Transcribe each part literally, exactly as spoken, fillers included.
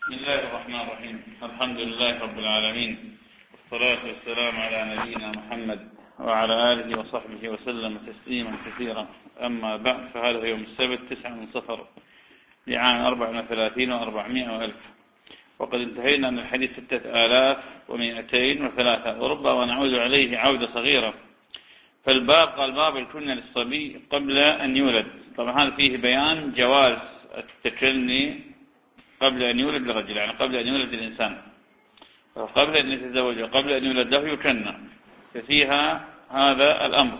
بسم الله الرحمن الرحيم. الحمد لله رب العالمين، والصلاة والسلام على نبينا محمد وعلى آله وصحبه وسلم تسليما كثيرا. أما بعد، فهذا هو يوم السبت تسعة من صفر لعام أربع وثلاثين وأربعمائة وألف، وقد انتهينا من الحديث ستة آلاف ومئتين وثلاثة، وربما نعود عليه عودة صغيرة. فالباب قال باب الكنية للصبي قبل أن يولد. طبعا هذا فيه بيان جواز التكني قبل أن يولد الرجل، يعني قبل أن يولد الإنسان، قبل أن يتزوج وقبل أن يولد له يكنى، ففيها هذا الأمر.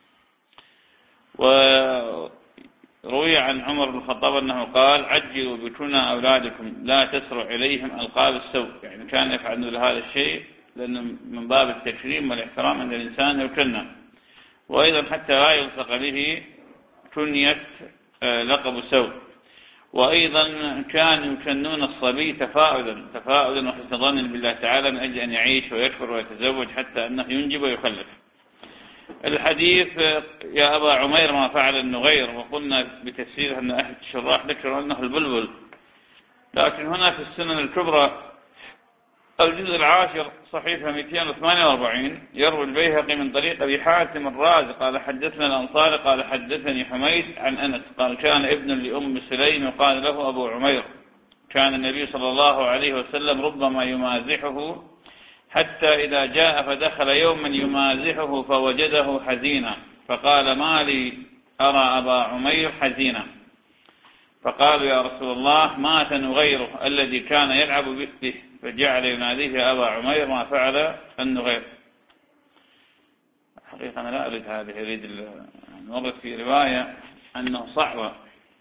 وروي عن عمر بن الخطاب أنه قال: عجلوا بكنى أولادكم لا تسرع إليهم ألقاب السوء، يعني كان يفعل هذا الشيء لأنه من باب التكريم والاحترام أن الإنسان يكنى، وأيضا حتى لا يلصق به كنية لقب سوء. وأيضا كانوا يكنون الصبي تفاؤلا تفاؤلا وحسن ظن بالله تعالى من أجل أن يعيش ويكبر ويتزوج حتى أنه ينجب ويخلف. الحديث يا أبا عمير ما فعل النغير، وقلنا بتفسيرها أن أحد الشراح ذكر أنه البلبل، لكن هنا في السنن الكبرى الجزء العاشر صحيفة مئتين وثمانية وأربعين يروي البيهقي من طريق أبي حاتم الرازي قال: حدثنا الأنصاري قال حدثني حميد عن أنس قال: كان ابن لأم سليم يقال له أبو عمير، كان النبي صلى الله عليه وسلم ربما يمازحه، حتى إذا جاء فدخل يوما يمازحه فوجده حزينا، فقال: ما لي أرى أبا عمير حزينا؟ فقالوا: يا رسول الله مات نغيره الذي كان يلعب به، فجعل يناديه أبا عمير ما فعل النغير. حقيقة أنا لا أريد هذه، أريد المرة في رواية أنه صعب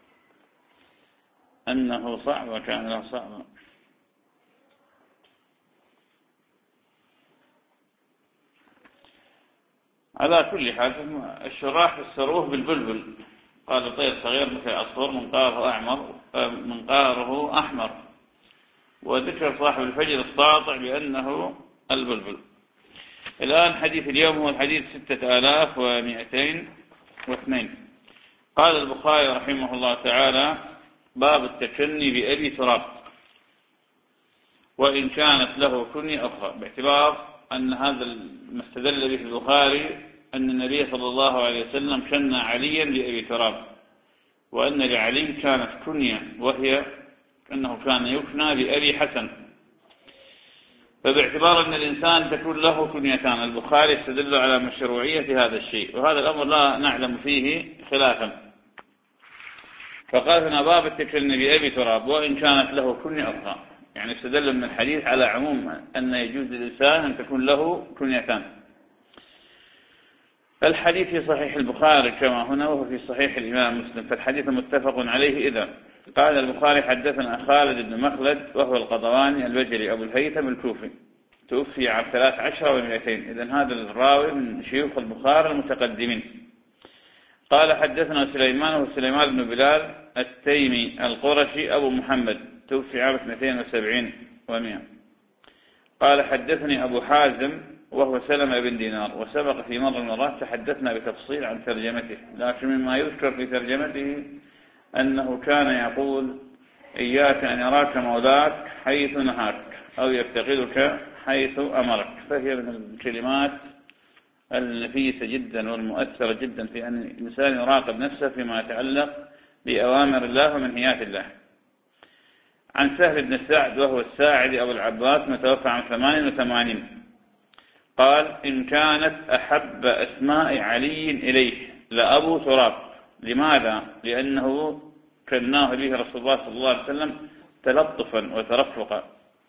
أنه صعب كان له صعب. على كل حال الشراح فسروه بالبلبل، قال طير صغير مثل العصفور منقاره أحمر منقاره أحمر، وذكر صاحب الفجر الساطع بأنه البلبل. الآن حديث اليوم هو الحديث ستة آلاف ومئتين واثنين. قال البخاري رحمه الله تعالى: باب التكني بأبي تراب، وإن كانت له كنية أخرى، باعتبار أن هذا ما استدل به البخاري أن النبي صلى الله عليه وسلم كنى عليا بأبي تراب، وأن لعلي كانت كنية وهي أنه كان يكنى بأبي حسن، فباعتبار أن الإنسان تكون له كنيتان البخاري استدل على مشروعية هذا الشيء، وهذا الأمر لا نعلم فيه خلافا. فقال هنا باب التكني بأبي تراب وإن كانت له كنية أخرى، يعني استدل من الحديث على عموم أن يجوز للإنسان أن تكون له كنيتان. الحديث في صحيح البخاري كما هنا وهو في صحيح الإمام مسلم، فالحديث متفق عليه. إذا قال البخاري: حدثنا خالد بن مخلد وهو القطواني البجلي أبو الهيثم الكوفي، توفي عام ثلاث عشر ومئتين. إذن هذا الراوي من شيوخ البخاري المتقدمين. قال: حدثنا سليمان وسليمان بن بلال التيمي القرشي أبو محمد، توفي عام اثنتين وسبعين ومئة. قال: حدثني أبو حازم وهو سلمة بن دينار، وسبق في مرة المرات تحدثنا بتفصيل عن ترجمته، لكن مما يذكر في ترجمته أنه كان يقول: إياك أن يراك مولاك حيث نهاك أو يفتقدك حيث أمرك، فهي من الكلمات النفيسة جدا والمؤثرة جدا في أن الإنسان يراقب نفسه فيما يتعلق بأوامر الله ومنهيات الله. عن سهل بن سعد وهو الساعدي أبو العباس، متوفى عن ثمان وثمانين، قال: إن كانت أحب أسماء علي إليه لأبو تراب. لماذا؟ لأنه كناه به رسول الله صلى الله عليه وسلم تلطفا وترفقا.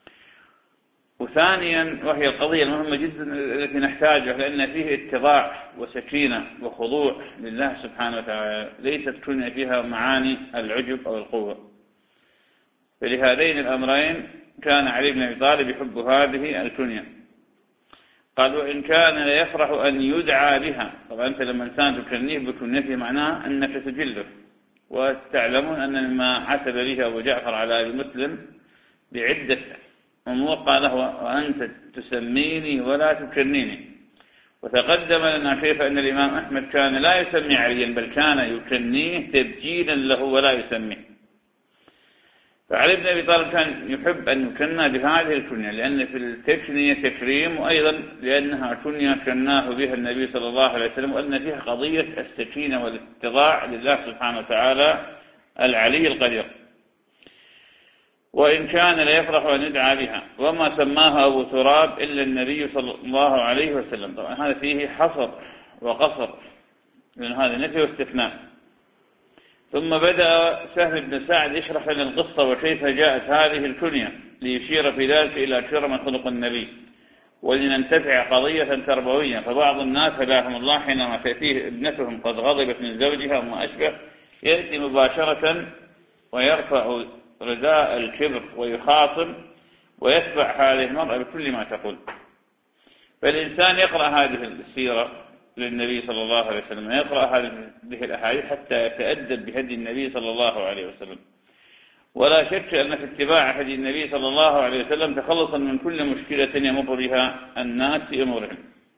وثانيا وهي القضية المهمة جدا التي نحتاجها، لأن فيه اتضاع وسكينة وخضوع لله سبحانه وتعالى، ليست كنية فيها معاني العجب أو القوة. فلهذين الأمرين كان علي بن أبي طالب يحب هذه الكنية. قال: وإن كان ليفرح أن يدعى بها. طبعا أنت لما إنسان تكنيه بكنيته معناه أنك تجله، وتعلمون أن مما عتب به أبو جعفر على أبي مسلم بعدة أمور، قال له: وأنت تسميني ولا تكنيني. وتقدم لنا كيف أن الإمام أحمد كان لا يسمي عليا، بل كان يكنيه تبجيلا له ولا يسميه. فعلي بن أبي طالب كان يحب أن يكنى بهذه الكنية، لأن في التكنية تكريم، وأيضا لأنها كنية كناه بها النبي صلى الله عليه وسلم، وأن فيها قضية السكينة والاتضاع لله سبحانه وتعالى العلي القدير. وإن كان ليفرح أن يدعى بها، وما سماها أبو تراب إلا النبي صلى الله عليه وسلم. طبعا هذا فيه حصر وقصر، لأن هذا نفي واستثناء. ثم بدأ سهل بن سعد يشرح لنا القصة وكيف جاءت هذه الكنية، ليشير في ذلك إلى كرم خلق النبي، ولننتفع قضية تربوية. فبعض الناس هداهم الله حينما تأتيه ابنتهم قد غضبت من زوجها وما أشبه، يأتي مباشرة ويرفع رداء الكبر ويخاصم ويتبع هذه المرأة بكل ما تقول. فالإنسان يقرأ هذه السيرة للنبي صلى الله عليه وسلم، يقرأ هذه الأحاديث حتى يتأدب بهدي النبي صلى الله عليه وسلم. ولا شك أن في اتباع هدي النبي صلى الله عليه وسلم تخلصا من كل مشكلة يمر بها الناس في أمورهم.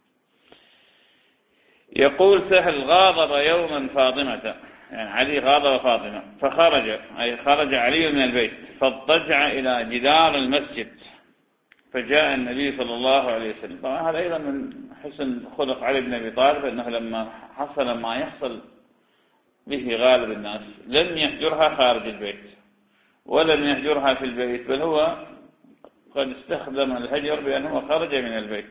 يقول سهل: غاضب يوما فاطمة، يعني علي غاضب فاطمة، فخرج، أي خرج علي من البيت، فاضطجع إلى جدار المسجد، فجاء النبي صلى الله عليه وسلم. طبعا هذا أيضا من حسن خلق علي بن أبي طالب، أنه لما حصل ما يحصل به غالب الناس لم يهجرها خارج البيت ولم يهجرها في البيت، بل هو قد استخدم الهجر بأنه خرج من البيت.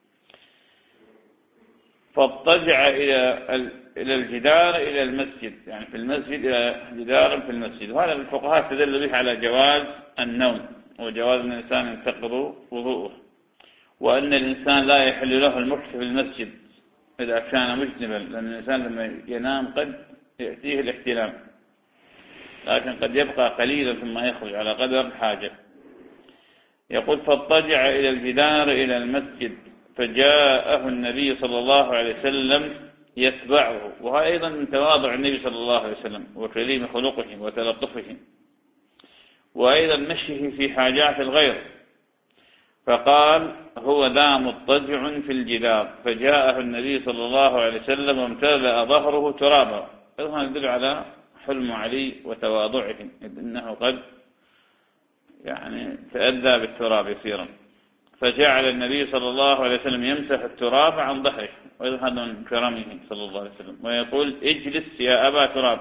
فاضطجع إلى إلى الجدار إلى المسجد، يعني في المسجد إلى جدار في المسجد. وهذا الفقهاء استدلوا به على جواز النوم، وجواز أن الإنسان ينتقض وضوءه، وأن الإنسان لا يحل له المكث في المسجد إذا كان مجنبا، لأن الإنسان لما ينام قد يأتيه الاحتلام، لكن قد يبقى قليلا ثم يخرج على قدر الحاجة. يقول: فاضطجع إلى الجدار إلى المسجد، فجاءه النبي صلى الله عليه وسلم يتبعه. وهذا أيضا من تواضع النبي صلى الله عليه وسلم وكريم خلقه وتلطفه، وأيضا مشيه في حاجات الغير. فقال: هو ذا مضطجع في الجدار. فجاءه النبي صلى الله عليه وسلم وامتلأ ظهره ترابا. هذا يدل على حلم علي وتواضعه، إنه قد يعني تأذى بالتراب يسيرا. فجعل النبي صلى الله عليه وسلم يمسح التراب عن ظهره، وهذا من كرمه صلى الله عليه وسلم، ويقول: اجلس يا أبا تراب.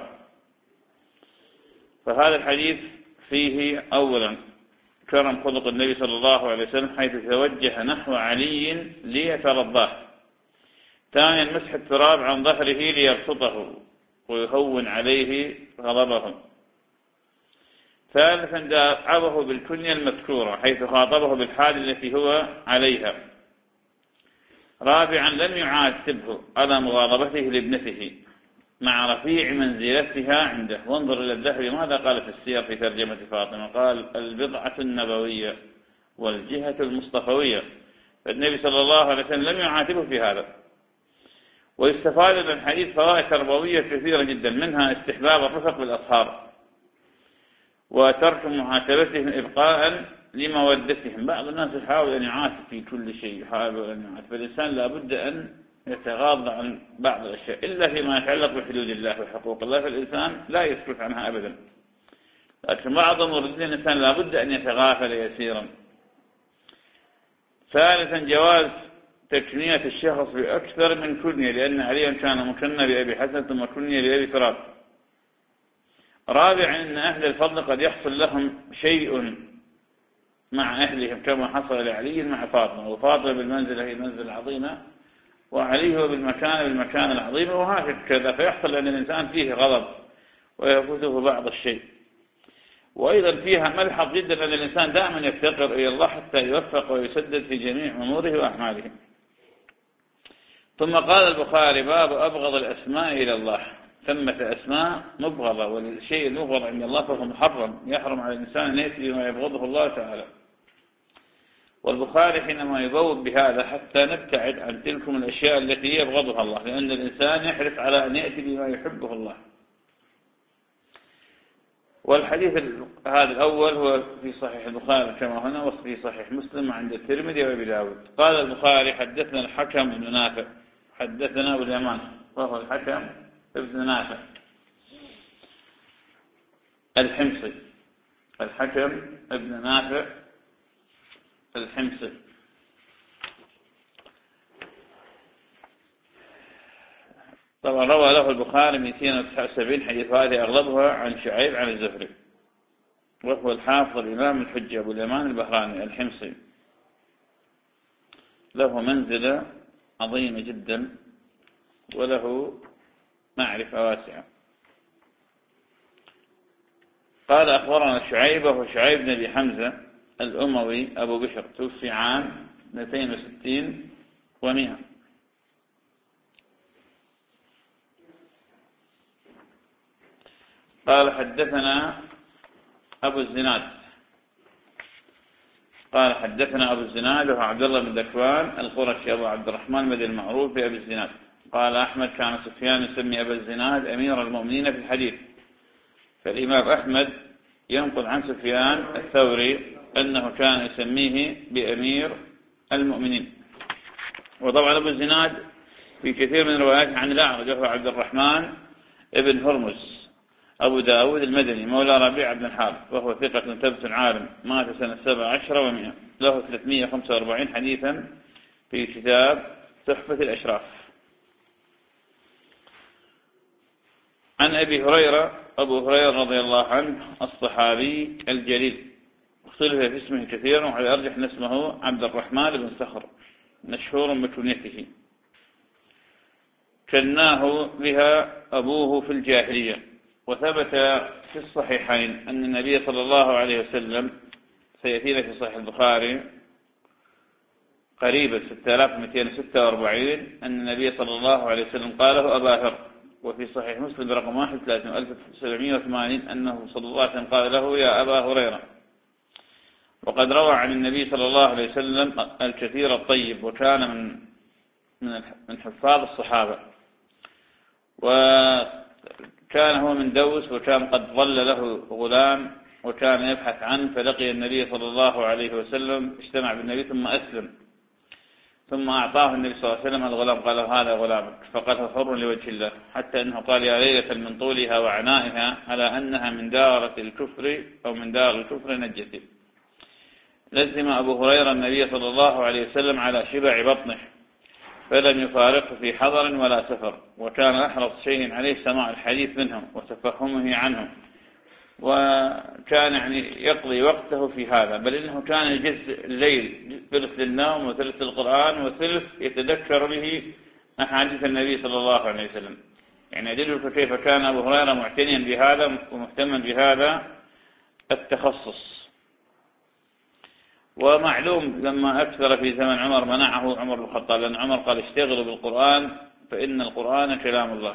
فهذا الحديث فيه أولا كرم خلق النبي صلى الله عليه وسلم، حيث توجه نحو علي ليترضاه. ثانيا مسح التراب عن ظهره ليبسطه ويهون عليه غضبه. ثالثا داعبه بالكنية المذكورة، حيث خاطبه بالحال التي هو عليها. رابعا لم يعاتبه على مغاضبته لابنته مع رفيع منزلتها عنده. وانظر إلى الذهبي ماذا قال في السير في ترجمة فاطمة، قال: البضعة النبوية والجهة المصطفوية. فالنبي صلى الله عليه وسلم لم يعاتبه في هذا. ويستفاد من الحديث فوائد تربوية كثيرة جدا، منها استحباب الرفق بالأصحاب وترك معاتبتهم إبقاء لمودتهم. بعض الناس يحاول أن يعاتب في كل شيء، يحاول أن يعاتب، فالإنسان لابد أن يتغاضى عن بعض الأشياء إلا فيما يتعلق بحدود الله وحقوق الله، فالإنسان لا يسكت عنها أبدا. لكن بعض الموردين الإنسان لابد أن يتغافل يسيرا. ثالثا جواز تكنية الشخص بأكثر من كنية، لأن عليا كان مكنى بأبي حسن ثم كنية بأبي تراب. رابعا أن أهل الفضل قد يحصل لهم شيء مع أهلهم كما حصل لعلي مع فاطمة، وفاطمة بالمنزلة هي منزلة عظيمة، وعلي هو بالمكان بالمكان العظيم، وهكذا. فيحصل أن الإنسان فيه غضب ويفوته بعض الشيء. وأيضا فيها ملحظ جدا أن الإنسان دائما يفتقر إلى الله حتى يوفق ويسدد في جميع أموره وأعماله. ثم قال البخاري: باب أبغض الأسماء إلى الله. ثمة أسماء مبغضة، والشيء المبغض عند الله فهو محرم، يحرم على الإنسان أن يأتي بما يبغضه الله تعالى. والبخاري حينما يبوب بهذا حتى نبتعد عن تلكم الأشياء التي يبغضها الله، لأن الإنسان يحرص على أن يأتي بما يحبه الله. والحديث هذا الأول هو في صحيح البخاري كما هنا، وفي صحيح مسلم عند الترمذي وابي داود. قال البخاري: حدثنا الحكم بن نافع حدثنا أبو اليمان، وهو الحكم ابن نافع الحمصي، الحكم ابن نافع الحمصي. طبعا روى له البخاري مئتين وتسعة وسبعين حديث، هذه أغلبها عن شعيب عن الزهري، وهو الحافظ الإمام الحجة أبو اليمان البهراني الحمصي، له منزلة عظيمة جدا وله معرفة واسعة. قال أخبرنا شعيب وهو شعيب بن أبي حمزة الأموي أبو بشر، توفي عام اثنتين وستين ومئة. قال حدثنا أبو الزناد قال حدثنا أبو الزناد وهو عبد الله بن ذكوان القرشي أبو عبد الرحمن بن المعروف بأبي الزناد. قال أحمد كان سفيان يسمي أبا الزناد أمير المؤمنين في الحديث، فالإمام أحمد ينقل عن سفيان الثوري أنه كان يسميه بأمير المؤمنين. وطبعا أبو الزناد في كثير من روايات عن الأعرج وهو عبد الرحمن ابن هرمز أبو داود المدني مولى ربيع بن الحارث، وهو ثقة ثبت عالم، مات سنة سبع عشر ومئة، له ثلاثمئة وخمسة وأربعين حديثا في كتاب تحفة الأشراف. عن أبي هريرة أبو هريرة رضي الله عنه الصحابي الجليل، اختلف في اسمه كثيرا، وعلى أرجح اسمه عبد الرحمن بن صخر، مشهور بكنيته، كناه بها أبوه في الجاهلية. وثبت في الصحيحين أن النبي صلى الله عليه وسلم، سيأتينا في صحيح البخاري قريبا ستة آلاف ومئتين وستة وأربعين، أن النبي صلى الله عليه وسلم قاله أبا هر. وفي صحيح مسلم رقم واحد ثلاثين ألف وسبعمئة وثمانين أنه صلى الله عليه وسلم قال له يا أبا هريرة. وقد روى عن النبي صلى الله عليه وسلم الكثير الطيب، وكان من من حفاظ الصحابة، وكان هو من دوس، وكان قد ظل له غلام وكان يبحث عنه، فلقي النبي صلى الله عليه وسلم، اجتمع بالنبي ثم أسلم، ثم أعطاه النبي صلى الله عليه وسلم الغلام، قال هذا غلامك، فقال هو حر لوجه الله، حتى أنه قال يا ليلة من طولها وعنائها على أنها من دارة الكفر أو من دار الكفر نجتي. لزم أبو هريرة النبي صلى الله عليه وسلم على شبع بطنه، فلم يفارقه في حضر ولا سفر، وكان أحرص شيء عليه سماع الحديث منهم وتفهمه عنهم، وكان يعني يقضي وقته في هذا، بل إنه كان يجز الليل ثلث للنوم وثلث للقرآن وثلث يتذكر به أحاديث النبي صلى الله عليه وسلم. يعني أدلك كيف كان أبو هريرة معتنيا بهذا ومهتما بهذا التخصص. ومعلوم لما أكثر في زمن عمر منعه عمر بن الخطاب، لأن عمر قال اشتغلوا بالقرآن فإن القرآن كلام الله.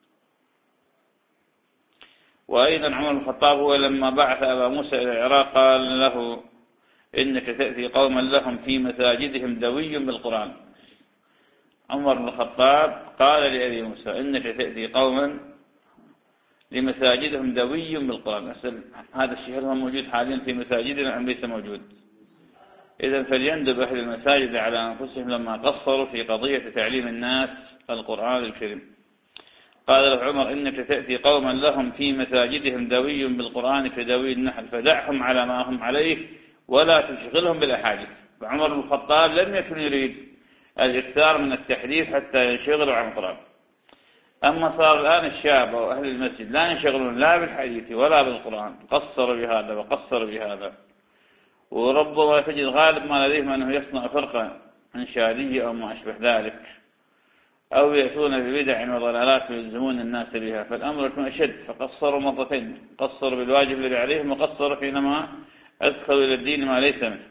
وأيضا عمر بن الخطاب هو لما بعث أبا موسى إلى العراق قال له إنك تأتي قوما لهم في مساجدهم دوي بالقرآن. عمر بن الخطاب قال لأبي موسى إنك تأتي قوما لمساجدهم دوي بالقرآن. أسأل هذا الشيء هل هو موجود حاليا في مساجدنا أم ليس موجود؟ إذن فليندب أهل المساجد على أنفسهم لما قصروا في قضية تعليم الناس القرآن الكريم. قال له عمر إنك تأتي قوما لهم في مساجدهم دوي بالقرآن كدوي النحل، فدعهم على ما هم عليه ولا تشغلهم بالأحاديث. فعمر بن الخطاب لم يكن يريد الإكثار من التحديث حتى ينشغلوا عن القرآن. أما صار الآن الشاب وأهل المسجد لا ينشغلون لا بالحديث ولا بالقرآن، قصروا بهذا وقصروا بهذا. وربما تجد غالب ما لديهم أنه يصنع فرقة انشادية أو ما أشبه ذلك، أو يأتون ببدع وضلالات ويلزمون الناس بها، فالأمر يكون أشد. فقصروا مرتين، قصروا بالواجب الذي عليهم، وقصروا حينما أدخلوا إلى الدين ما ليس منه.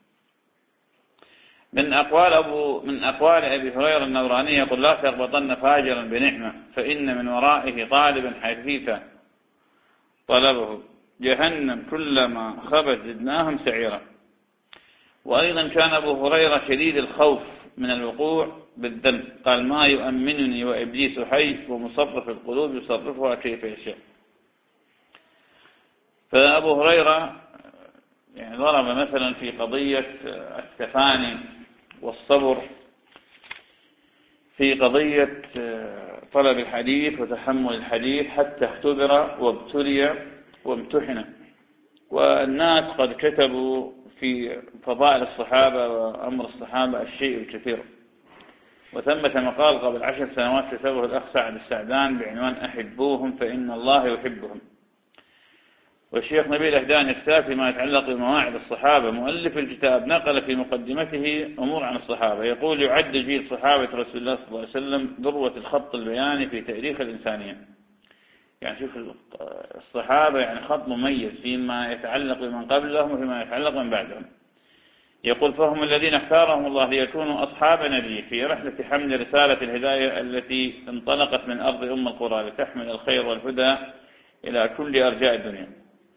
من أقوال أبو من أقوال أبي هريرة النوراني يقول لا تغبطن فاجرا بنعمة فإن من ورائه طالبا حثيثا طلبه جهنم كلما خبت زدناهم سعيرا. وأيضا كان أبو هريرة شديد الخوف من الوقوع بالذنب، قال ما يؤمنني وإبليس حي ومصرف القلوب يصرفها كيف يشاء. فأبو هريرة يعني ضرب مثلا في قضية التفاني والصبر، في قضية طلب الحديث وتحمل الحديث، حتى اختبر وابتلي وامتحن والناس قد كتبوا في فضائل الصحابة وأمر الصحابة الشيء الكثير. وثمة مقال قبل عشر سنوات كتبه الأخ سعد السعدان بعنوان أحبوهم فإن الله يحبهم. والشيخ نبيل أهدان الساف فيما يتعلق بمواعظ الصحابة مؤلف الكتاب نقل في مقدمته أمور عن الصحابة، يقول: يعد جيل صحابة رسول الله صلى الله عليه وسلم ذروة الخط البياني في تاريخ الإنسانية. يعني شوف الصحابة يعني خط مميز فيما يتعلق بمن قبلهم وفيما يتعلق من بعدهم. يقول: فهم الذين اختارهم الله ليكونوا أصحاب نبيه في رحلة حمل رسالة الهداية التي انطلقت من أرض أم القرى لتحمل الخير والهدى إلى كل أرجاء الدنيا.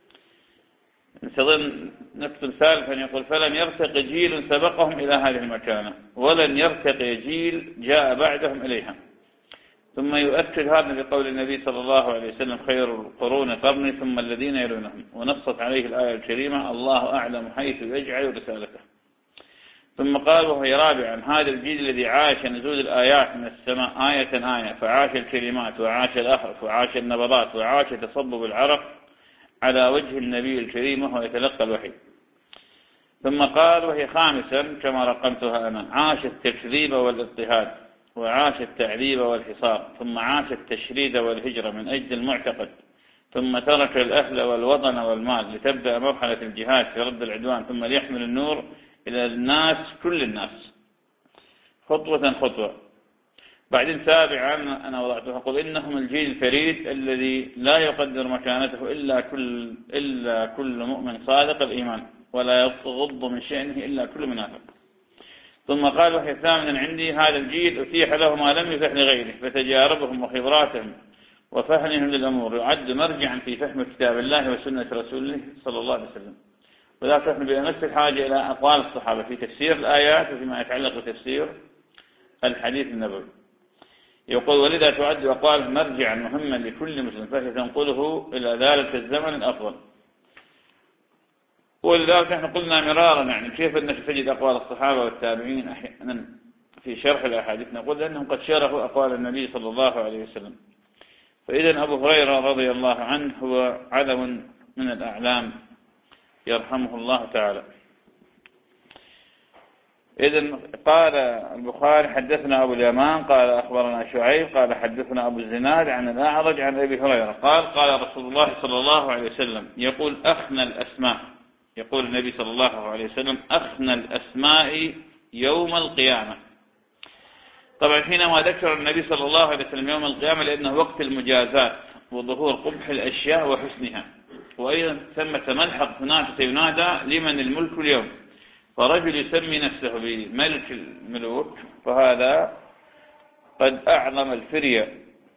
نستظن نكتب ثالثا يقول: فلن يرتقي جيل سبقهم إلى هذه المكانة، ولن يرتقي جيل جاء بعدهم إليها. ثم يؤكد هذا بقول النبي صلى الله عليه وسلم: خير القرون قرني ثم الذين يلونهم، ونصت عليه الآية الكريمة: الله أعلم حيث يجعل رسالته. ثم قال وهي رابعا: هذا الجيل الذي عاش نزول الآيات من السماء آية آية، فعاش الكلمات وعاش الأحرف وعاش النبضات وعاش تصبب العرق على وجه النبي الكريم وهو يتلقى الوحي. ثم قال وهي خامسا كما رقمتها أنا: عاش التكذيب والاضطهاد، وعاش التعذيب والحصار، ثم عاش التشريد والهجرة من أجل المعتقد، ثم ترك الأهل والوطن والمال لتبدأ مرحلة الجهاد في رد العدوان، ثم ليحمل النور إلى الناس كل الناس خطوة خطوة. بعدين سابعا أنا وضعتها أقول: إنهم الجيل الفريد الذي لا يقدر مكانته إلا كل, إلا كل مؤمن صادق الإيمان، ولا يغض من شأنه إلا كل منافق. ثم قال وهي ثامنا عندي: هذا الجيل أتيح له ما لم يتح لغيره، فتجاربهم وخبراتهم وفهمهم للأمور يعد مرجعا في فهم كتاب الله وسنة رسوله صلى الله عليه وسلم. وذلك نحن بأمس الحاجة إلى أقوال الصحابة في تفسير الآيات وفيما يتعلق بتفسير الحديث النبوي. يقول: ولذا تعد أقوال مرجعا مهما لكل مسلم، فهي تنقله إلى ذلك الزمن الأفضل. ولذلك نحن قلنا مرارا يعني كيف أنك تجد أقوال الصحابة والتابعين أحيانا في شرح الأحاديث، نقول أنهم قد شرحوا أقوال النبي صلى الله عليه وسلم. فإذا أبو هريرة رضي الله عنه هو علم من الأعلام يرحمه الله تعالى. إذن قال البخاري: حدثنا أبو اليمان قال أخبرنا شعيب قال حدثنا أبو الزناد عن الأعرج عن أبي هريرة قال: قال رسول الله صلى الله عليه وسلم: يقول أخنى الأسماء، يقول النبي صلى الله عليه وسلم: أخنى الأسماء يوم القيامة. طبعا حينما ذكر النبي صلى الله عليه وسلم يوم القيامة لأنه وقت المجازات وظهور قبح الأشياء وحسنها، وأيضا ثمة ملحق هناك سينادى لمن الملك اليوم، فرجل يسمي نفسه بملك الملوك فهذا قد أعظم الفرية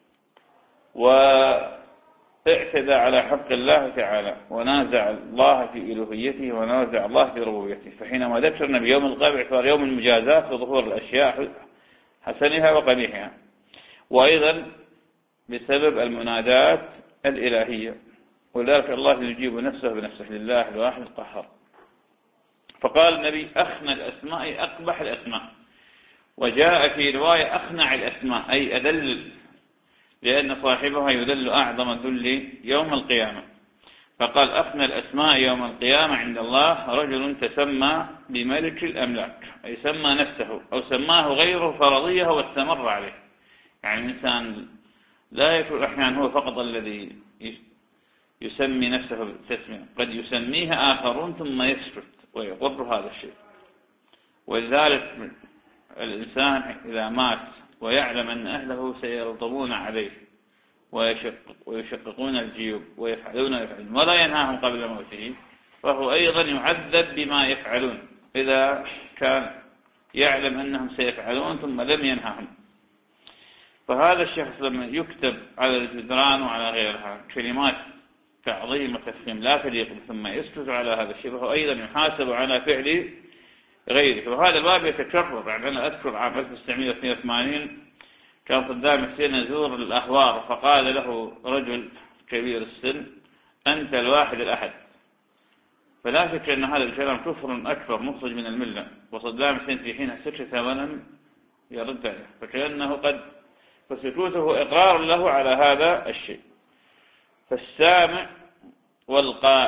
واعتدى على حق الله تعالى ونازع الله في إلوهيته ونازع الله في ربوبيته. فحينما ذكرنا بيوم القيامة اعتبار يوم المجازات وظهور الأشياء حسنها وقبيحها، وأيضا بسبب المنادات الإلهية، ولذلك الله يجيب نفسه بنفسه لله الواحد القهار. فقال النبي: أخنى الأسماء أقبح الأسماء. وجاء في رواية: أخنع الأسماء أي أذل، لأن صاحبها يذل أعظم الذل يوم القيامة. فقال: أخنى الأسماء يوم القيامة عند الله رجل تسمى بملك الأملاك، أي سمى نفسه أو سماه غيره فرضيه واستمر عليه. يعني الإنسان لا يكون أحيانا هو فقط الذي يسمي نفسه بالتسمية، قد يسميه آخرون ثم يسكت ويقر هذا الشيء. ولذلك الإنسان إذا مات ويعلم أن أهله سيرطبون عليه ويشقق ويشققون الجيوب ويفعلون ويفعلون ولا ينهاهم قبل موته، فهو أيضا يعذب بما يفعلون إذا كان يعلم أنهم سيفعلون ثم لم ينهاهم. فهذا الشخص لما يكتب على الجدران وعلى غيرها كلمات تعظيم وتفخيم لا تليق ثم يسكت على هذا الشيء، فهو أيضا يحاسب على فعل غيره. وهذا الباب يتكرر. يعني أنا أذكر عام ألف وتسعمائة واثنين وثمانين كان صدام حسين يزور الأهوار، فقال له رجل كبير السن: أنت الواحد الأحد. فلا شك أن هذا الكلام كفر أكبر مخرج من الملة، وصدام حسين في حين سكت ولم يرد عليه، فكأنه قد فسكوته إقرار له على هذا الشيء. فالسامع والقائل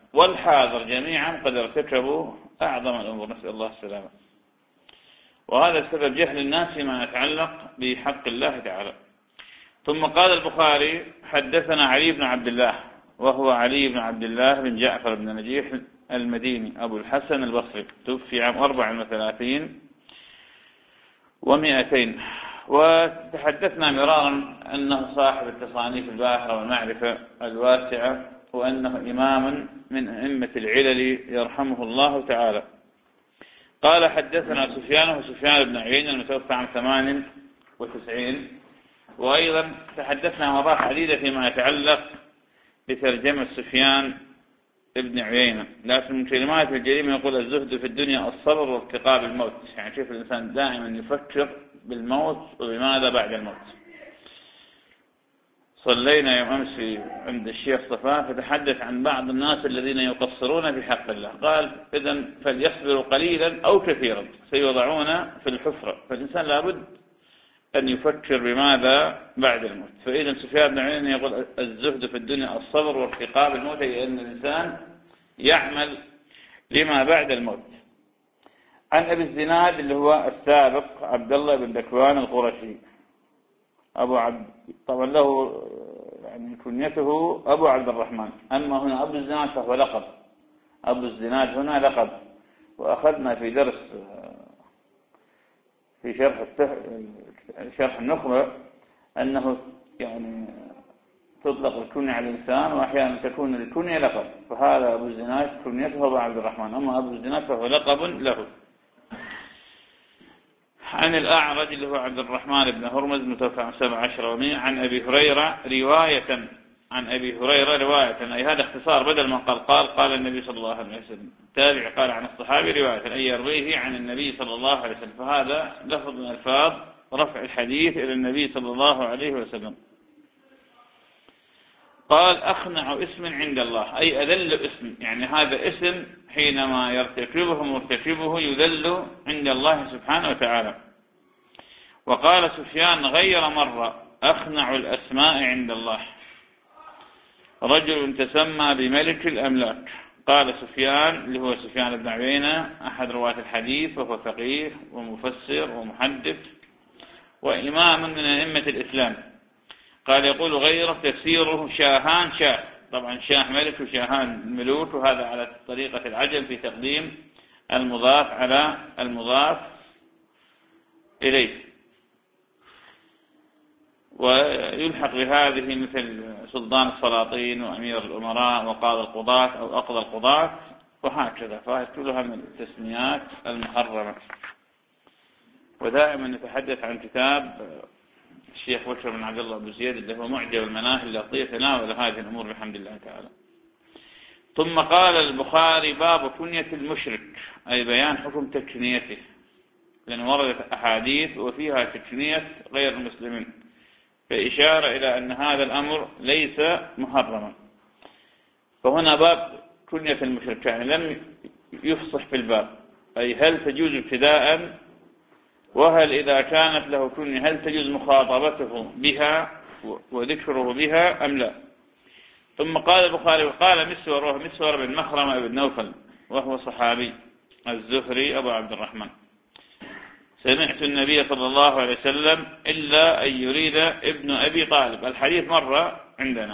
والحاضر جميعا قد ارتكبوا أعظم الأمور، نسأل الله السلامة. وهذا سبب جهل الناس فيما يتعلق بحق الله تعالى. ثم قال البخاري حدثنا علي بن عبد الله، وهو علي بن عبد الله بن جعفر بن نجيح المديني أبو الحسن البصري، توفي عام أربع وثلاثين ومئتين. وتحدثنا مرارا أنه صاحب التصانيف الباهرة والمعرفة الواسعة، وأنه إمام من أئمة العلل يرحمه الله تعالى. قال حدثنا سفيان وسفيان بن عيينة المتوفى عام ثمان وتسعين. وأيضا تحدثنا مرات عديدة فيما يتعلق بترجمة سفيان ابن عيينة، لكن من كلمات الجريمة يقول الزهد في الدنيا الصبر وارتقاب الموت. يعني شوف الإنسان دائما يفكر بالموت وبماذا بعد الموت. صلينا يوم أمس عند الشيخ صفاء فتحدث عن بعض الناس الذين يقصرون في حق الله، قال إذن فليصبروا قليلا أو كثيرا سيوضعون في الحفرة. فالإنسان لابد أن يفكر بماذا بعد الموت. فإذا سفيان بن عيينة يقول الزهد في الدنيا الصبر وارتقاب الموت، أي أن الإنسان يعمل لما بعد الموت. عن أبي الزناد اللي هو السابق عبد الله بن ذكوان القرشي أبو عبد، طبعا له يعني كنيته أبو عبد الرحمن، أما هنا أبو الزناد فهو لقب. أبو الزناد هنا لقب. وأخذنا في درس في شرح شرح النخبة أنه يعني تطلق الكنية على الإنسان، وأحيانا تكون الكنية لقب. فهذا أبو الزناد كنيته أبو عبد الرحمن، أما أبو الزناد فهو لقب له. عن الأعرج اللي هو عبد الرحمن بن هرمز متوفى عام سبع عشر ومئة. عن أبي هريرة رواية عن أبي هريرة رواية، أي هذا اختصار، بدل ما قال قال قال النبي صلى الله عليه وسلم. تابع قال عن الصحابي رواية، أي يرويه عن النبي صلى الله عليه وسلم. فهذا لفظ من ألفاظ رفع الحديث إلى النبي صلى الله عليه وسلم. قال أخنع اسم عند الله، أي أذل اسم. يعني هذا اسم حينما يرتكبه مرتكبه يذل عند الله سبحانه وتعالى. وقال سفيان غير مرة أخنع الأسماء عند الله رجل تسمى بملك الأملاك. قال سفيان اللي هو سفيان بن عيينة أحد رواة الحديث، وهو فقيه ومفسر ومحدث وإمام من أئمة الإسلام. قال يقول غيره تفسيره شاهان شاه، طبعا شاه ملك وشاهان ملوك، وهذا على طريقة العجل في تقديم المضاف على المضاف إليه. ويلحق بهذه مثل سلطان السلاطين وأمير الأمراء وقاضي القضاة أو أقضى القضاة وهكذا، فهي كلها من التسميات المحرمة. ودائما نتحدث عن كتاب الشيخ بكر بن عبد الله أبو زيد اللي هو معجب المناهل اللي يتناول هذه الأمور بحمد الله تعالى. ثم قال البخاري باب كنية المشرك، أي بيان حكم تكنيته، لأن وردت أحاديث وفيها تكنية غير المسلمين، فإشارة إلى أن هذا الأمر ليس محرما. فهنا باب كنية المشرك، يعني لم يفصح في الباب، أي هل تجوز ابتداء، وهل إذا كانت له كنية هل تجوز مخاطبته بها وذكره بها أم لا. ثم قال البخاري وقال مسور، وهو مسور بن مخرمة بن نوفل، وهو صحابي الزهري أبو عبد الرحمن، سمعت النبي صلى الله عليه وسلم إلا أن يريد ابن أبي طالب. الحديث مرة عندنا.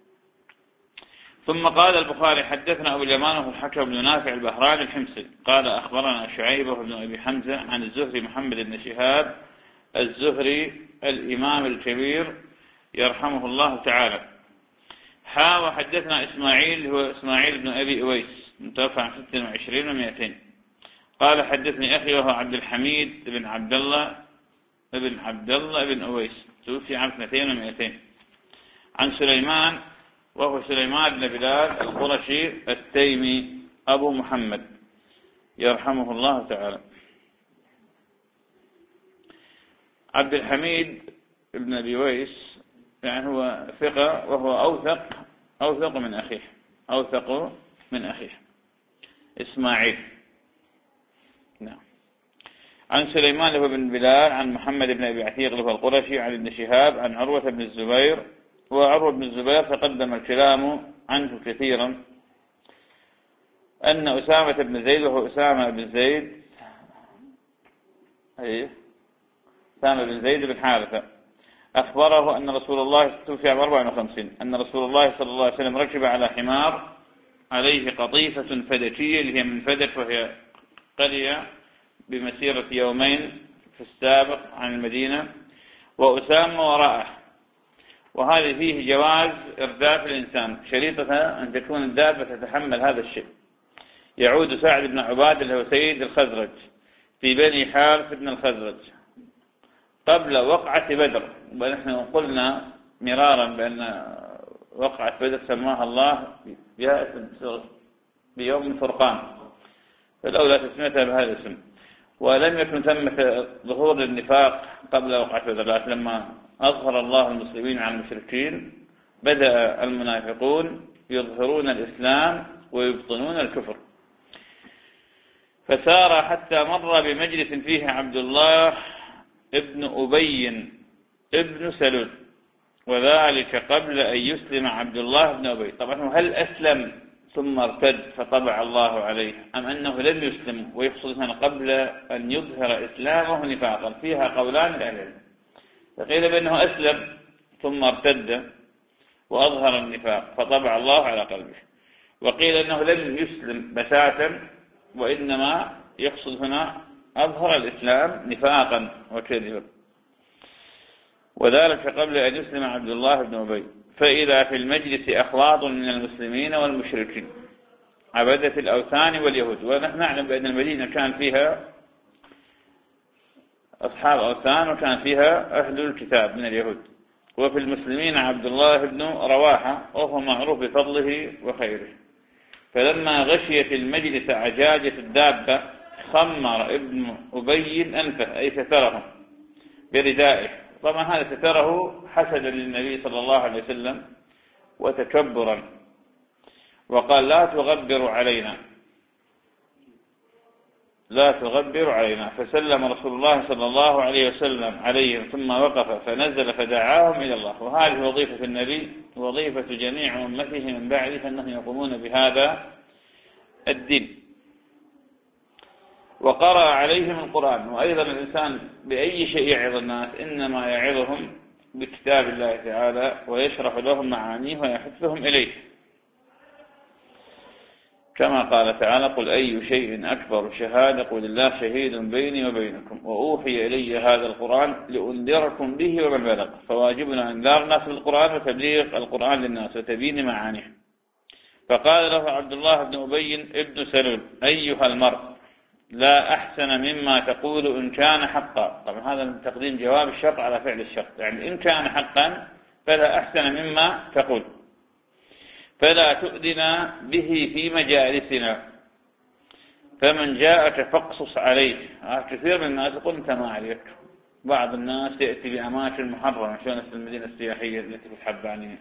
ثم قال البخاري حدثنا أبو اليمان وهو الحكم بن نافع البهراني الحمصي قال أخبرنا شعيبة بن أبي حمزة عن الزهري محمد بن شهاب الزهري الإمام الكبير يرحمه الله تعالى. حا وحدثنا إسماعيل هو إسماعيل بن أبي أويس متوفى عن ستة وعشرين ومئتين. قال حدثني أخي وهو عبد الحميد بن عبد الله بن عبد الله بن أويس توفي عام اثنتين ومئتين. عن سليمان وهو سليمان بن بلال القرشي التيمي أبو محمد يرحمه الله تعالى. عبد الحميد بن أبي أويس يعني هو ثقة، وهو أوثق أوثق من أخيه أوثق من أخيه إسماعيل. نعم. عن سليمان هو بن بلال عن محمد بن أبي عتيق هو القرشي عن ابن شهاب عن عروة بن الزبير. وعروة بن الزبير تقدم الكلام عنه كثيرا، أن أسامة بن زيد، وهو أسامة بن زيد أيه أسامة بن زيد بن حارثة، أخبره أن رسول الله توفي عام أربع وخمسين، أن رسول الله صلى الله عليه وسلم ركب على حمار عليه قطيفة فدكية، اللي هي من فدك، وهي قرية بمسيرة يومين في السابق عن المدينة، وأسامة وراءه. وهذا فيه جواز إرداف الإنسان، شريطة أن تكون الدابة تتحمل هذا الشيء. يعود سعد بن عباد اللي هو سيد الخزرج في بني حارث بن الخزرج قبل وقعة بدر، ونحن قلنا مرارا بأن وقعة بدر سماها الله بيوم الفرقان، فالأولى تسميتها بهذا الاسم. ولم يكن ثمة ظهور للنفاق قبل وقعة بدر، لكن لما أظهر الله المسلمين على المشركين بدأ المنافقون يظهرون الإسلام ويبطنون الكفر. فسار حتى مر بمجلس فيه عبد الله ابن أبي ابن سلول، وذلك قبل أن يسلم عبد الله بن أبي. طبعا هل أسلم ثم ارتد فطبع الله عليه، أم أنه لم يسلم ويقصد هنا قبل أن يظهر إسلامه نفاقا؟ فيها قولان لأهل. فقيل بأنه أسلم ثم ارتد وأظهر النفاق فطبع الله على قلبه، وقيل أنه لم يسلم بتاتا، وإنما يقصد هنا أظهر الإسلام نفاقا وكذبا، وذلك قبل أن يسلم عبد الله بن أبي. فإذا في المجلس أخلاط من المسلمين والمشركين عبدة الأوثان واليهود. ونحن نعلم بأن المدينة كان فيها أصحاب أوثان وكان فيها أهل الكتاب من اليهود، وفي المسلمين عبد الله بن رواحة وهو معروف بفضله وخيره. فلما غشيت المجلس عجاجة الدابة خمر ابن أبي أنفه، أي ستره بردائه. طبعا هذا ستره حسدا للنبي صلى الله عليه وسلم وتكبرا، وقال لا تغبروا علينا لا تغبروا علينا. فسلم رسول الله صلى الله عليه وسلم عليهم ثم وقف فنزل فدعاهم إلى الله. وهذه وظيفة النبي وظيفة جميع أمته من بعده، أنهم يقومون بهذا الدين. وقرأ عليهم القرآن. وأيضا الإنسان بأي شيء يعظ الناس إنما يعظهم بكتاب الله تعالى، ويشرح لهم معانيه ويحثهم إليه، كما قال تعالى قل أي شيء أكبر شهادة قل الله شهيد بيني وبينكم وأوحي إلي هذا القرآن لأنذركم به ومن بلغ. فواجبنا أنذار الناس بالقرآن وتبليغ القرآن للناس وتبيين معانيه. فقال له عبد الله بن أبي ابن سلول أيها المرء لا أحسن مما تقول إن كان حقا. طبعا هذا من تقديم جواب الشرط على فعل الشرط، يعني إن كان حقا فلا أحسن مما تقول، فلا تؤذنا به في مجالسنا، فمن جاءك فاقصص عليه. كثير من الناس يقول أنت ما عليك. بعض الناس يأتي بأماكن محرمة شلون في المدينة السياحية التي في الحبانية،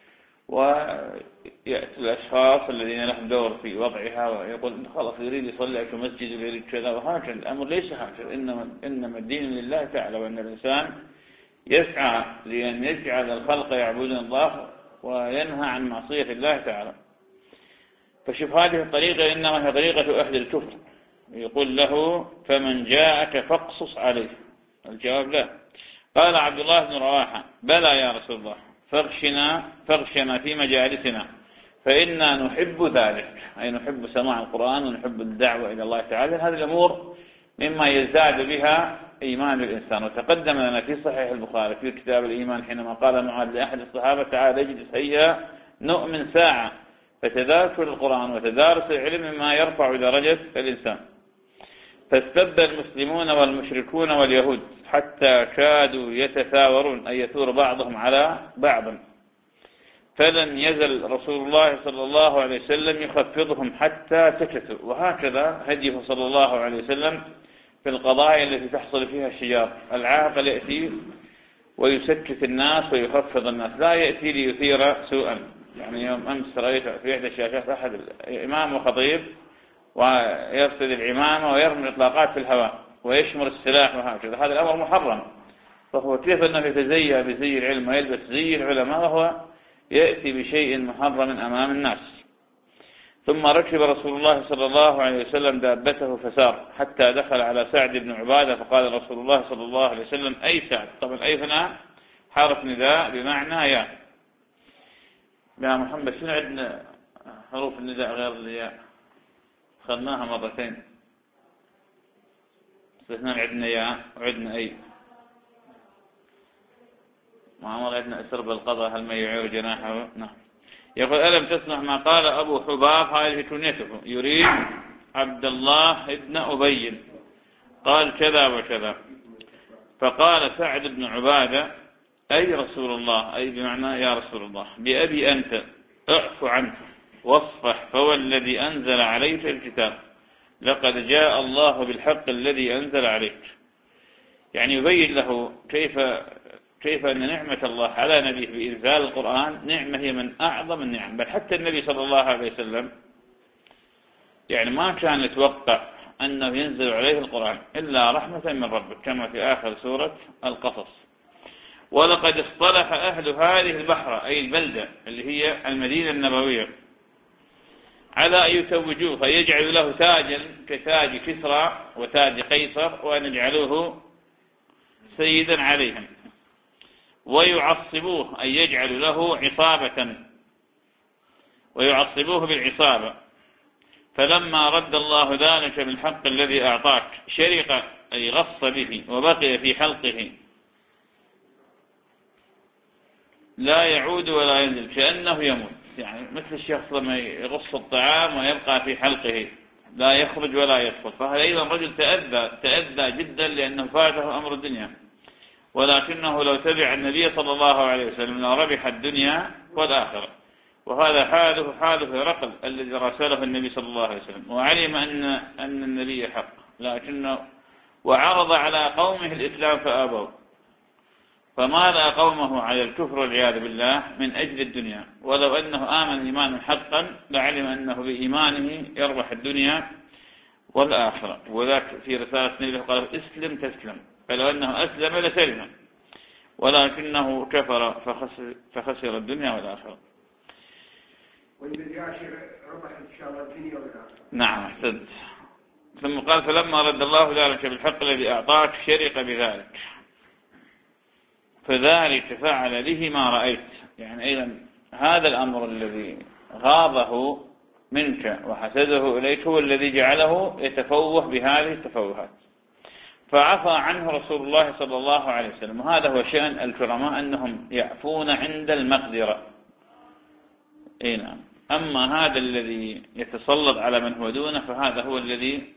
ويأتي الأشخاص الذين لهم دور في وضعها ويقول أنت خلاص يريد يصلي في مسجد ويريد كذا، وهكذا الأمر ليس هكذا. إنما, إنما الدين لله تعالى، وأن الإنسان يسعى لأن يجعل الخلق يعبدون الله وينهى عن معصية الله تعالى. فشوف هذه الطريقة إنما هي طريقة أهل الكفر. يقول له فمن جاءك فاقصص عليه. الجواب لا. قال عبد الله بن رواحة بلى يا رسول الله فاغشنا, فاغشنا في مجالسنا فإنا نحب ذلك، أي نحب سماع القرآن ونحب الدعوة إلى الله تعالى. هذه الأمور مما يزداد بها إيمان الإنسان. وتقدم لنا في صحيح البخاري في كتاب الإيمان حينما قال معاذ لأحد الصحابة تعال اجلس هيا نؤمن ساعة، فتذاكر القرآن وتدارس العلم مما يرفع درجة الإنسان. فاستبدى المسلمون والمشركون واليهود حتى كادوا يتثاورون، أي يثور بعضهم على بعض، فلم يزل رسول الله صلى الله عليه وسلم يخفضهم حتى سكتوا. وهكذا هديه صلى الله عليه وسلم في القضايا التي تحصل فيها الشجار. العاقل يأتي ويسكت الناس ويخفض الناس، لا يأتي ليثير سوءا. يعني يوم أمس رأيت في إحدى الشاشات أحد إمام وخطيب ويرصد العمامة ويرمي الإطلاقات في الهواء ويشمر السلاح وهكذا. هذا الأمر محرم. فهو كيف أنه يتزيى بزي العلم ويلبس زي العلماء وهو يأتي بشيء محرم أمام الناس؟ ثم ركب رسول الله صلى الله عليه وسلم دابته فسار حتى دخل على سعد بن عبادة فقال رسول الله صلى الله عليه وسلم أي سعد. طبعا أي هنا حرف نداء بمعنى يا. يا محمد شنو عندنا حروف النداء غير الياء؟ خذناها مرتين، هنا عندنا يا وعندنا أي. ما عندنا أسر بالقضاء هل ما يعير جناحه. نعم. يقول ألم تسمع ما قال أبو حباب هذه كنيته يريد عبد الله ابن أبي قال كذا وكذا. فقال سعد بن عبادة أي رسول الله، أي بمعنى يا رسول الله، بأبي أنت اعف عنه واصفح فوالذي أنزل عليك الكتاب لقد جاء الله بالحق الذي أنزل عليك. يعني يبين له كيف كيف أن نعمة الله على نبيه بإنزال القرآن نعمة هي من أعظم النعم. بل حتى النبي صلى الله عليه وسلم يعني ما كان يتوقع أنه ينزل عليه القرآن إلا رحمة من ربه كما في آخر سورة القصص. ولقد اصطلح أهل هذه البحرة أي البلدة اللي هي المدينة النبوية على أن يتوجوه فيجعل له تاجا كتاج كسرى وتاج قيصر وأن يجعلوه سيدا عليهم ويعصبوه أي يجعل له عصابة ويعصبوه بالعصابة. فلما رد الله ذلك بالحق الذي أعطاك شرق أي غص به وبقي في حلقه لا يعود ولا ينزل كأنه يموت. يعني مثل الشخص لما يغص الطعام ويبقى في حلقه لا يخرج ولا يدخل. فهذا أيضا رجل تأذى تأذى جدا لأنه فاته أمر الدنيا، ولكنه لو تبع النبي صلى الله عليه وسلم لربح الدنيا والآخرة. وهذا حاله حال هرقل الذي راسله النبي صلى الله عليه وسلم وعلم أن أن النبي حق، لكنه وعرض على قومه الإسلام فآبوا فمال قومه على الكفر والعياذ بالله من أجل الدنيا. ولو أنه آمن إيمانا حقا لعلم أنه بإيمانه يربح الدنيا والآخرة. وذاك في رسالة نبيه قال اسلم تسلم، فلو أنه أسلم لسلم، ولكنه كفر فخسر, فخسر الدنيا والآخرة. ربح إن شاء الله الدنيا والآخرة. نعم أحسنت. ثم قال فلما رد الله ذلك بالحق الذي أعطاك شرق بذلك فذلك فعل به ما رأيت. يعني أيضا هذا الأمر الذي غاضه منك وحسده إليك هو الذي جعله يتفوه بهذه التفوهات، فعفى عنه رسول الله صلى الله عليه وسلم. وهذا هو شأن الكرماء أنهم يعفون عند المقدرة. إيه نعم. أما هذا الذي يتسلط على من هو دونه فهذا هو الذي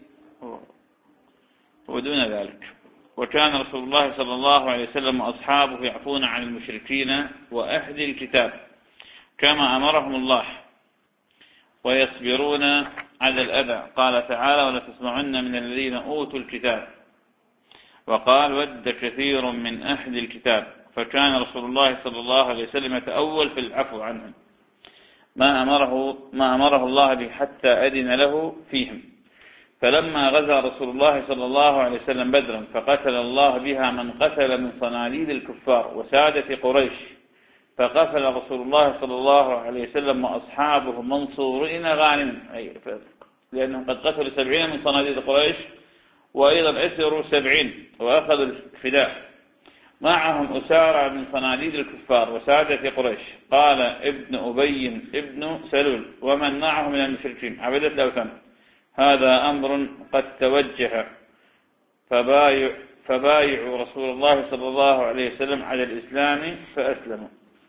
هو دون ذلك. وكان رسول الله صلى الله عليه وسلم وأصحابه يعفون عن المشركين وأهل الكتاب كما أمرهم الله ويصبرون على الأذى. قال تعالى ولا تسمعن من الذين أوتوا الكتاب وقال ود كثير من أهل الكتاب. فكان رسول الله صلى الله عليه وسلم يتأول في العفو عنهم ما أمره, ما أمره الله به حتى أذن له فيهم. فلما غزا رسول الله صلى الله عليه وسلم بدرا فقتل الله بها من قتل من صناديد الكفار وسادة قريش، فقتل رسول الله صلى الله عليه وسلم وأصحابه منصورين غانما، لأنهم قد قتلوا سبعين من صناديد قريش وأيضا أسروا سبعين وأخذوا الفداء معهم أسارى من صناديد الكفار وسادة قريش. قال ابن أبي ابن سلول ومن معه من المشركين عبدة الأوثان هذا أمر قد توجه فبايع فبايعوا رسول الله صلى الله عليه وسلم على الإسلام فأسلموا.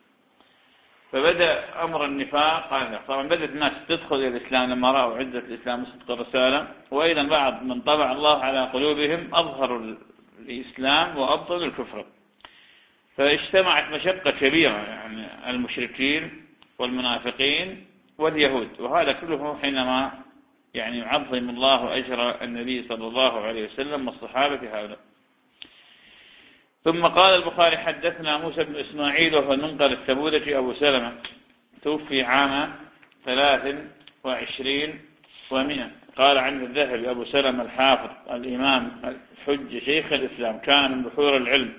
فبدأ أمر النفاق. قال طبعا بدأت الناس تدخل إلى الإسلام لما رأوا عزة الإسلام وصدق الرسالة، وأيضا بعض من طبع الله على قلوبهم أظهروا الإسلام وأبطلوا الكفر، فاجتمعت مشقة كبيرة يعني المشركين والمنافقين واليهود. وهذا كله حينما يعني يعظم الله أجر النبي صلى الله عليه وسلم والصحابة هؤلاء. ثم قال البخاري حدثنا موسى بن إسماعيل وهو المنقل التبوذكي أبو سلمة توفي عام ثلاث وعشرين ومئة. قال عنه الذهبي أبو سلمة الحافظ الإمام الحج شيخ الإسلام كان من بحور العلم.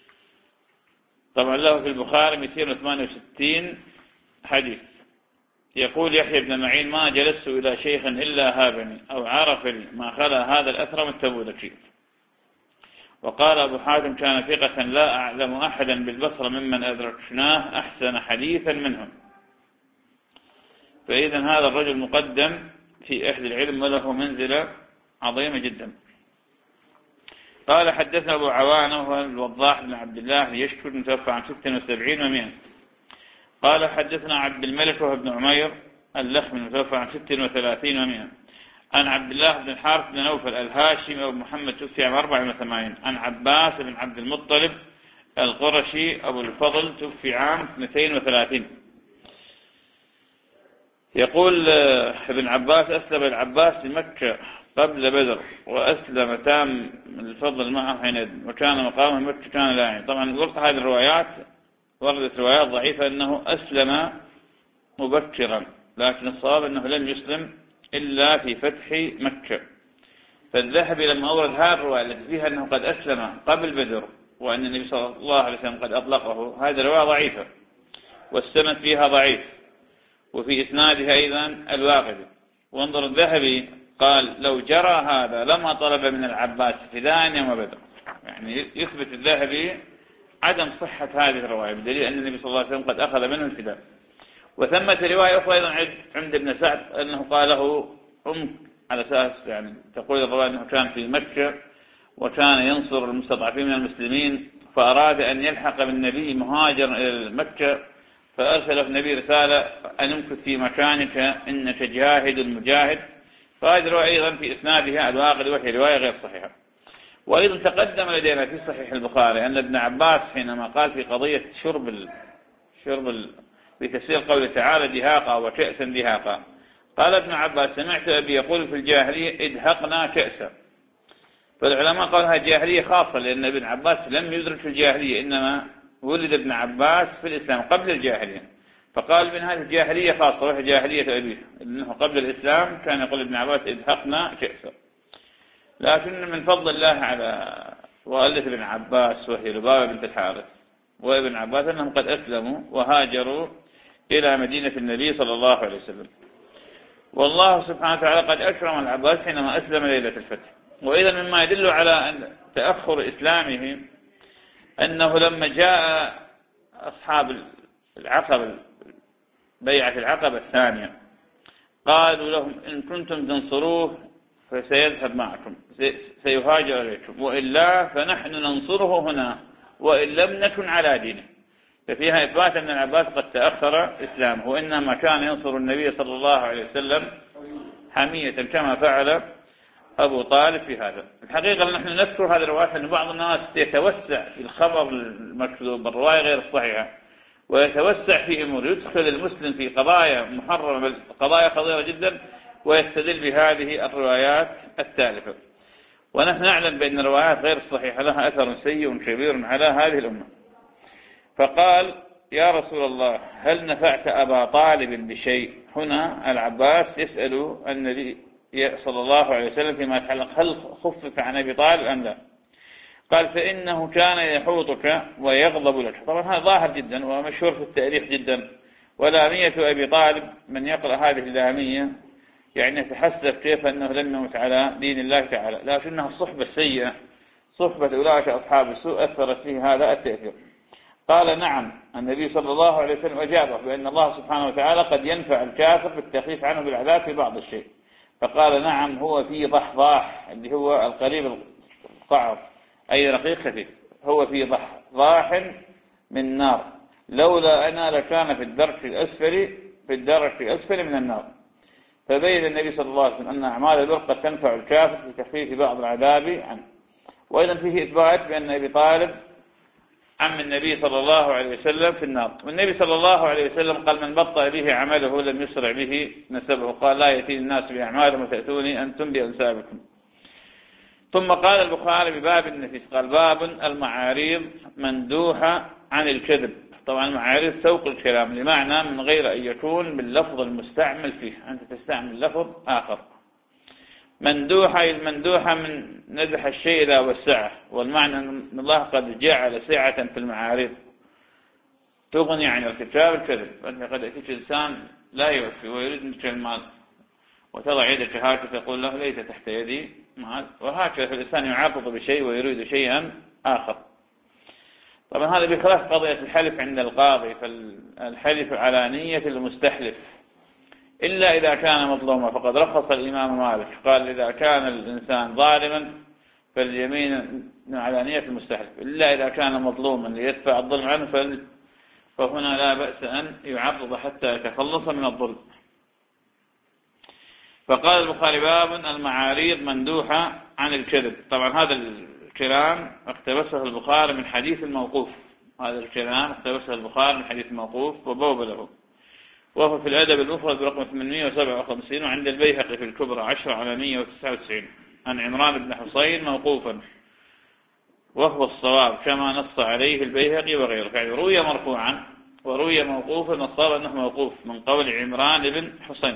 طبعا له في البخاري مئتين وثمانية وستين حديث يقول يحيى بن معين ما جلست إلى شيخ إلا هابني أو عرفني ما خلا هذا الأثر من التبوذكي. وقال أبو حاتم كان ثقة لا أعلم أحدا بالبصرة ممن أدركناه أحسن حديثا منهم. فإذا هذا الرجل مقدم في أهل العلم وله منزلة عظيمة جدا. قال حدثنا أبو عوانة وهو الوضاح بن عبد الله يشكر متوفى عن ستة وسبعين ومئة. قال حدثنا عبد الملك وهو ابن عمير اللخمي المتوفى عن ستة وثلاثين ومئة. عن عبد الله بن الحارث بن نوفل الهاشمي أبو محمد توفي عن أربعة وثمانين. عن عباس بن عبد المطلب القرشي أبو الفضل توفي عام اثنتين وثلاثين. يقول ابن عباس أسلم العباس بمكة قبل بدر وأسلم تام الفضل معه حينئذ وكان مقامه مكة كان لا يعني. طبعا قلت هذه الروايات وردت روايات ضعيفة أنه أسلم مبكرا، لكن الصواب أنه لم يسلم إلا في فتح مكة. فالذهبي لما أورد هذه الرواية التي فيها أنه قد أسلم قبل بدر وأن النبي صلى الله عليه وسلم قد أطلقه، هذه رواية ضعيفة والسند فيها ضعيف، وفي إسنادها أيضا الواقدي. وانظر الذهبي قال لو جرى هذا لما طلب من العباس فداء يوم بدر. يعني يثبت الذهبي عدم صحة هذه الرواية بدليل أن النبي صلى الله عليه وسلم قد أخذ منه الفداء. وثمة رواية أخرى أيضا عند ابن سعد أنه قاله أم على أساس يعني تقول الرواية أنه كان في مكة وكان ينصر المستضعفين من المسلمين فأراد أن يلحق بالنبي مهاجرا إلى مكة فأرسله النبي رسالة أن امكث في مكانك إنك جاهد المجاهد. فهذه الرواية أيضا في إسنادها الواقدي وهي رواية غير صحيحة. وأيضا تقدم لدينا في صحيح البخاري أن ابن عباس حينما قال في قضية شرب ال... شرب ال... في تفسير قوله تعالى دهاقا وكأسا دهاقا، قال ابن عباس سمعت أبي يقول في الجاهلية ادهقنا كأسا. فالعلماء قالوا هذه جاهلية خاصة لأن ابن عباس لم يدرك في الجاهلية، إنما ولد ابن عباس في الإسلام قبل الجاهلية، فقال من هذه الجاهلية خاصة وهي جاهلية أبيه إنه قبل الإسلام كان يقول ابن عباس ادهقنا كأسا. لكن من فضل الله على والدة ابن عباس وهي لبابة بنت الحارث وابن عباس أنهم قد أسلموا وهاجروا إلى مدينة النبي صلى الله عليه وسلم. والله سبحانه وتعالى قد أكرم العباس حينما أسلم ليلة الفتح. وإذا مما يدل على أن تأخر إسلامه أنه لما جاء أصحاب العقبة بيعة العقبة الثانية قالوا لهم إن كنتم تنصروه فسيذهب معكم سيهاجر إليكم وإلا فنحن ننصره هنا وإن لم نكن على دينه. ففيها إثبات أن العباس قد تأخر إسلامه وإنما كان ينصر النبي صلى الله عليه وسلم حمية كما فعل أبو طالب في هذا. الحقيقة نحن نذكر هذا الرواية أن بعض الناس يتوسع في الخبر المكذوب الرواية غير الصحيحة ويتوسع في أمور يدخل المسلم في قضايا محرمة قضايا خطيرة جدا ويستدل بهذه الروايات التالفة. ونحن نعلم بأن الروايات غير الصحيحة لها أثر سيء كبير على هذه الأمة. فقال يا رسول الله هل نفعت أبا طالب بشيء؟ هنا العباس يسأل النبي صلى الله عليه وسلم فيما يتعلق هل خفف عن أبي طالب أم لا؟ قال فإنه كان يحوطك ويغضب لك. طبعا هذا ظاهر جدا ومشهور في التاريخ جدا. ولامية أبي طالب من يقرأ هذه اللامية يعني يتحسف كيف أنه لم يمت على دين الله تعالى، لكنها الصحبة السيئة صحبة أولئك أصحاب السوء أثرت فيه هذا التأثير. قال نعم النبي صلى الله عليه وسلم أجابه بأن الله سبحانه وتعالى قد ينفع الكافر بالتخفيف عنه بالعذاب في بعض الشيء. فقال نعم هو في ضحضاح اللي هو القريب القعر أي رقيق خفيف، هو في ضحضاح من نار لولا أنا لكان في الدرك الأسفل في الدرك الأسفل من النار. فبين النبي صلى الله عليه وسلم أن أعمال البر قد تنفع الكافر في تخفيف بعض العذاب عنه. وأيضا فيه إثبات بأن أبي طالب عم النبي صلى الله عليه وسلم في النار. والنبي صلى الله عليه وسلم قال من بطأ به عمله لم يسرع به نسبه. قال لا يأتي الناس بأعمالهم وتأتوني أنتم بأنسابكم. ثم قال البخاري بباب النفيس قال باب المعاريض مندوحة عن الكذب. طبعا المعاريض سوق الكلام لمعنى من غير أن يكون باللفظ المستعمل فيه، أنت تستعمل لفظ آخر. مندوحة المندوحة من نزح الشيء إلى وسعه، والمعنى أن الله قد جعل سعة في المعارض تغني عن الكتاب الكذب. فأنت قد يأتيك إنسان لا يوفي ويريد منك المال وتضع يدك هكذا تقول له ليس تحت يدي مال، وهكذا الإنسان يعاقب بشيء ويريد شيئا آخر. طبعا هذا بخلاف قضية الحلف عند القاضي، فالحلف على نية المستحلف إلا إذا كان مظلوما، فقد رخص الإمام مالك قال إذا كان الإنسان ظالما فاليمين على نية المستحلف، إلا إذا كان مظلوما ليدفع الظلم عنه فهنا لا بأس أن يعرض حتى يتخلص من الظلم. فقال البخاري باب المعاريض مندوحة عن الكذب. طبعا هذا الكلام اقتبسه البخاري من حديث الموقوف، هذا الكلام اقتبسه البخاري من حديث الموقوف وبوب له، وهو في الأدب المفرد برقم ثمانمائة وسبعة وخمسين، وعند البيهقي في الكبرى عشرة على مائة وتسعة وتسعين عن عمران بن حصين موقوفا، وهو الصواب كما نص عليه البيهقي وغيره. يعني روي مرفوعا وروي موقوفا، نصار أنه موقوف من قول عمران بن حصين.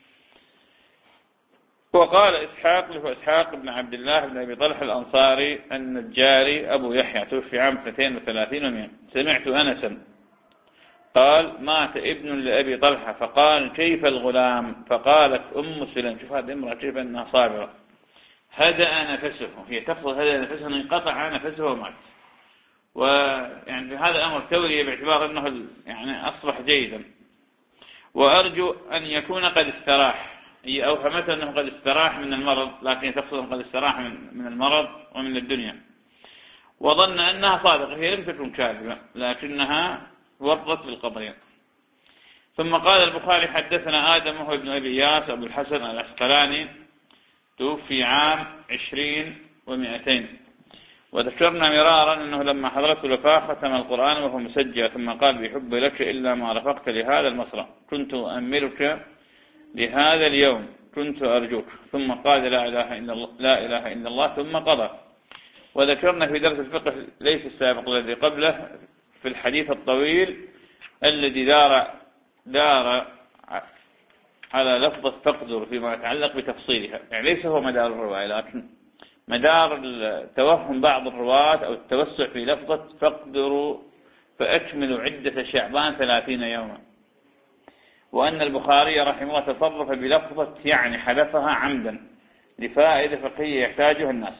وقال إسحاق له إسحاق بن عبد الله بن أبي طلحة الأنصاري النجاري أبو يحيى توفي عام اثنتين وثلاثين ومئة، سمعت أنسا قال مات ابن لأبي طلحة فقال كيف الغلام؟ فقالت أم سلم، شوف هذه امرأة كيف أنها صابرة، هدأ نفسه، هي تفضل هدأ نفسه أنه انقطع نفسه ومات. ويعني هذا أمر تورية باعتبار أنه يعني أصبح جيدا، وأرجو أن يكون قد استراح، هي أوهمت أنه قد استراح من المرض، لكن تقصد أنه قد استراح من, من المرض ومن الدنيا، وظن أنها صادقة، هي لم تكن كاذبة لكنها ورطت بالقضية. ثم قال البخاري حدثنا آدم وهو ابن أبي إياس أبو الحسن العسقلاني توفي عام عشرين ومئتين، وذكرنا مرارا أنه لما حضرته الوفاة ختم القرآن وهو مسجل، ثم قال بحب لك إلا ما رفقت لهذا المسرى، كنت أؤملك لهذا اليوم، كنت أرجوك، ثم قال لا إله إلا الله, لا إله إلا الله ثم قضى. وذكرنا في درس الفقه ليس السابق الذي قبله في الحديث الطويل الذي دار دار على لفظة تقدر فيما يتعلق بتفصيلها، يعني ليس هو مدار الرواية لكن مدار توهم بعض الرواة أو التوسع في لفظة فاقدروا فأكملوا عدة شعبان ثلاثين يوما، وأن البخاري رحمه الله تصرف بلفظة يعني حذفها عمدا لفائدة فقهية يحتاجها الناس.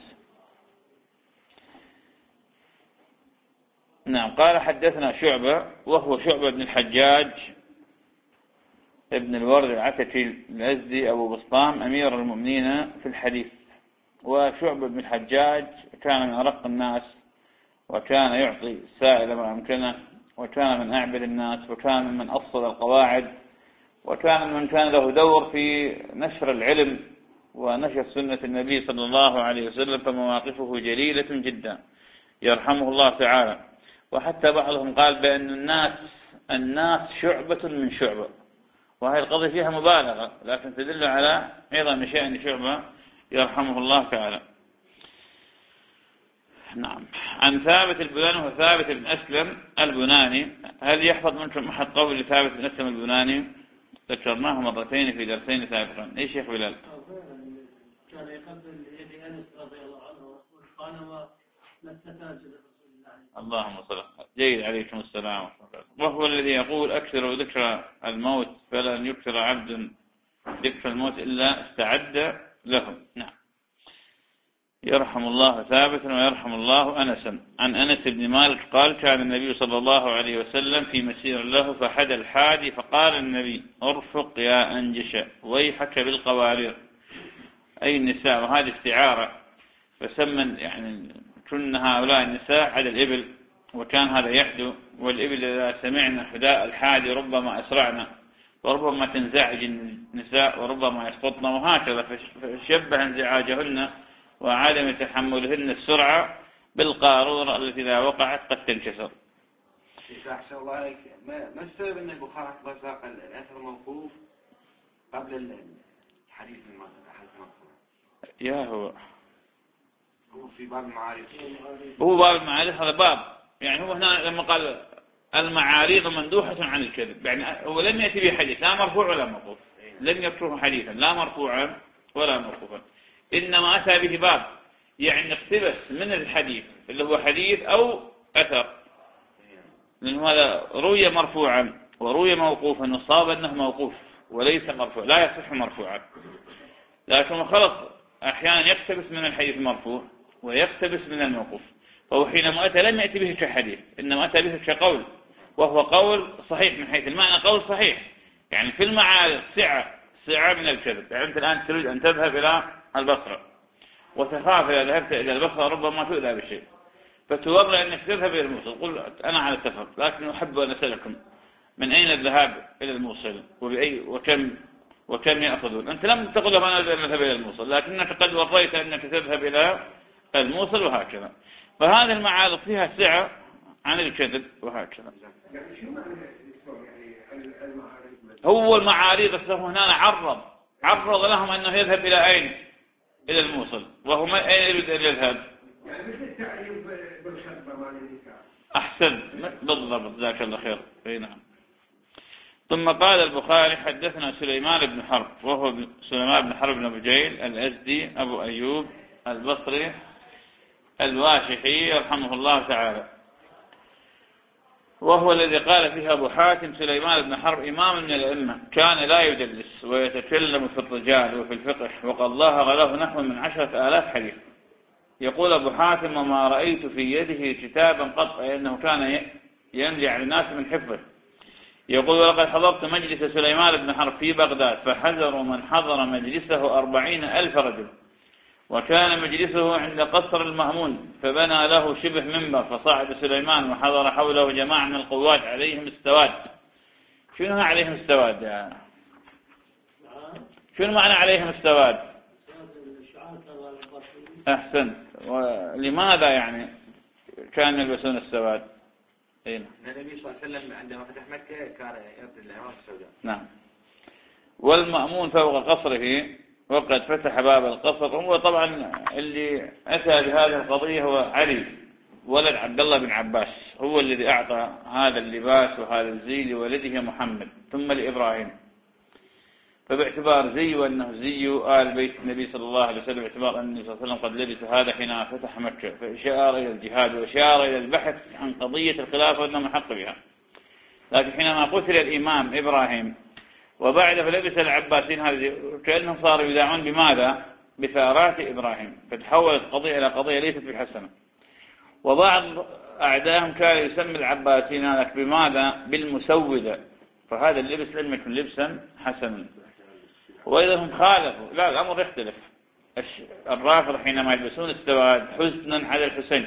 نعم. قال حدثنا شعبة وهو شعبة بن الحجاج ابن الورد العتكي الأزدي أبو بسطام أمير المؤمنين في الحديث. وشعبة بن الحجاج كان من أرق الناس، وكان يعطي السائل ما أمكنه، وكان من أعبد الناس، وكان من أفصل القواعد، وكان من كان له دور في نشر العلم ونشر سنة النبي صلى الله عليه وسلم، فمواقفه جليلة جدا يرحمه الله تعالى. وحتى بعضهم قال بأن الناس الناس شعبة من شعبة، وهي القضية فيها مبالغة لكن تدل على عظم شأن شعبة يرحمه الله تعالى. نعم. عن ثابت البناني وهو ثابت بن أسلم البناني. هل يحفظ منكم أحد قول ثابت بن أسلم البناني؟ ذكرناه مرتين في درسين سابقا. ايش شيخ بلال؟ كان يقبل يد أنس رضي الله عنه قال ومستان اللهم صل. جيد، عليكم السلام. وهو الذي يقول أكثر ذكر الموت فلن يكثر عبد ذكر الموت إلا استعد له. نعم. يرحم الله ثابتا ويرحم الله أنسا. عن أنس بن مالك قال كان النبي صلى الله عليه وسلم في مسير له فحد الحادي فقال النبي ارفق يا أنجش ويحك بالقوارير، أي النساء، وهذه استعارة، فسمن يعني كن هؤلاء النساء على الإبل، وكان هذا يحدو، والإبل إذا سمعنا حداء الحادي ربما أسرعنا وربما تنزعج النساء وربما يسقطن، وهكذا فشبه انزعاجهن وعدم تحملهن السرعة بالقارورة التي إذا وقعت قد تنكسر. أحسن الله عليك. ما السبب أن البخاري ساق الأثر موقوف قبل الحديث المرفوع؟ يا هو هو في باب المعارف، هو باب المعارف هذا باب، يعني هو هنا لما قال المعاريض مندوحة عن الكذب، يعني هو لم يأتي به حديث لا مرفوع ولا موقوف، لم يذكره حديثا لا مرفوعا ولا موقوفا، إنما أتى به باب، يعني اقتبس من الحديث اللي هو حديث أو أثر، لأنه هذا روي مرفوعا وروي موقوفا وصاب أنه موقوف وليس مرفوع، لا يصح مرفوعا، لكن خلص أحيانا يقتبس من الحديث المرفوع ويقتبس من الموقوف، فهو حينما أتى لم يأتي به كحديث، إنما أتى به كقول، وهو قول صحيح من حيث المعنى، قول صحيح يعني في المعارض سعة سعة من الكذب. يعني أنت الآن تريد أن تذهب إلى البصرة وتخاف إذا ذهبت إلى البصرة ربما تؤذى بشيء، فتورى أنك تذهب إلى الموصل، قل أنا على السفر لكن أحب أن أسألكم من أين الذهاب إلى الموصل وبأي وكم وكم يأخذون. أنت لم تقل لهم أنا أذهب إلى الموصل، لكنك قد وريت أنك تذهب إلى الموصل وهكذا. فهذه المعارض فيها سعة عن الكذب وهكذا. يعني شو معنى يعني المعارض؟ هو المعارض السهم هنا عرض عرض لهم أنه يذهب إلى أين؟ إلى الموصل، وهو ما أين يريد أن يذهب؟ يعني مثل التعريف بالخطبة مع النساء. أحسن بالضبط، جزاك الله خير. أي نعم. ثم قال البخاري حدثنا سليمان بن حرب، وهو سليمان بن حرب بن بجيل الأزدي أبو أيوب البصري الواشحي رحمه الله تعالى، وهو الذي قال فيه أبو حاتم سليمان بن حرب إمام من الأئمة، كان لا يدلس ويتكلم في الرجال وفي الفقه، وقد ظاهر له نحو من عشرة آلاف حديث. يقول أبو حاتم وما رأيت في يده كتابا قط، أي أنه كان يملي على الناس من حفظه. يقول ولقد حضرت مجلس سليمان بن حرب في بغداد، فحذر من حضر مجلسه أربعين ألف رجل، وكان مجلسه عند قصر المأمون، فبنى له شبه منبر، فصعد سليمان وحضر حوله جماعة من القوات عليهم السواد. شنو عليهم السواد يعني؟ شنو معنى عليهم السواد؟ أحسن. ولماذا يعني كانوا يلبسون السواد؟ النبي صلى الله عليه وسلم عندما فتح مكة كان يرتدي العمامة السوداء. نعم. والمأمون فوق قصره، وقد فتح باب القصر. هو طبعا اللي أتى بهذه القضية هو علي ولد عبد الله بن عباس، هو الذي أعطى هذا اللباس وهذا الزي لولده محمد ثم لإبراهيم، فباعتبار زي وأنه زي آل بيت النبي صلى الله عليه وسلم، باعتبار أن النبي صلى الله عليه وسلم قد لبس هذا حين فتح مكة، فإشار إلى الجهاد وإشار إلى البحث عن قضية الخلافة وأنه حق بها. لكن حينما قتل الإمام إبراهيم وبعد فلبس العباسيين هذه، كأنهم صاروا يدعون بماذا؟ بثارات إبراهيم، فتحولت قضية إلى قضية ليست بحسنة. وبعض أعدائهم كان يسمي العباسيين هذا بماذا؟ بالمسودة، فهذا اللبس لم يكن لبسا حسنا. وإذا هم خالفوا، لا الأمر يختلف. الرافض حينما يلبسون السواد حزنا على الحسين،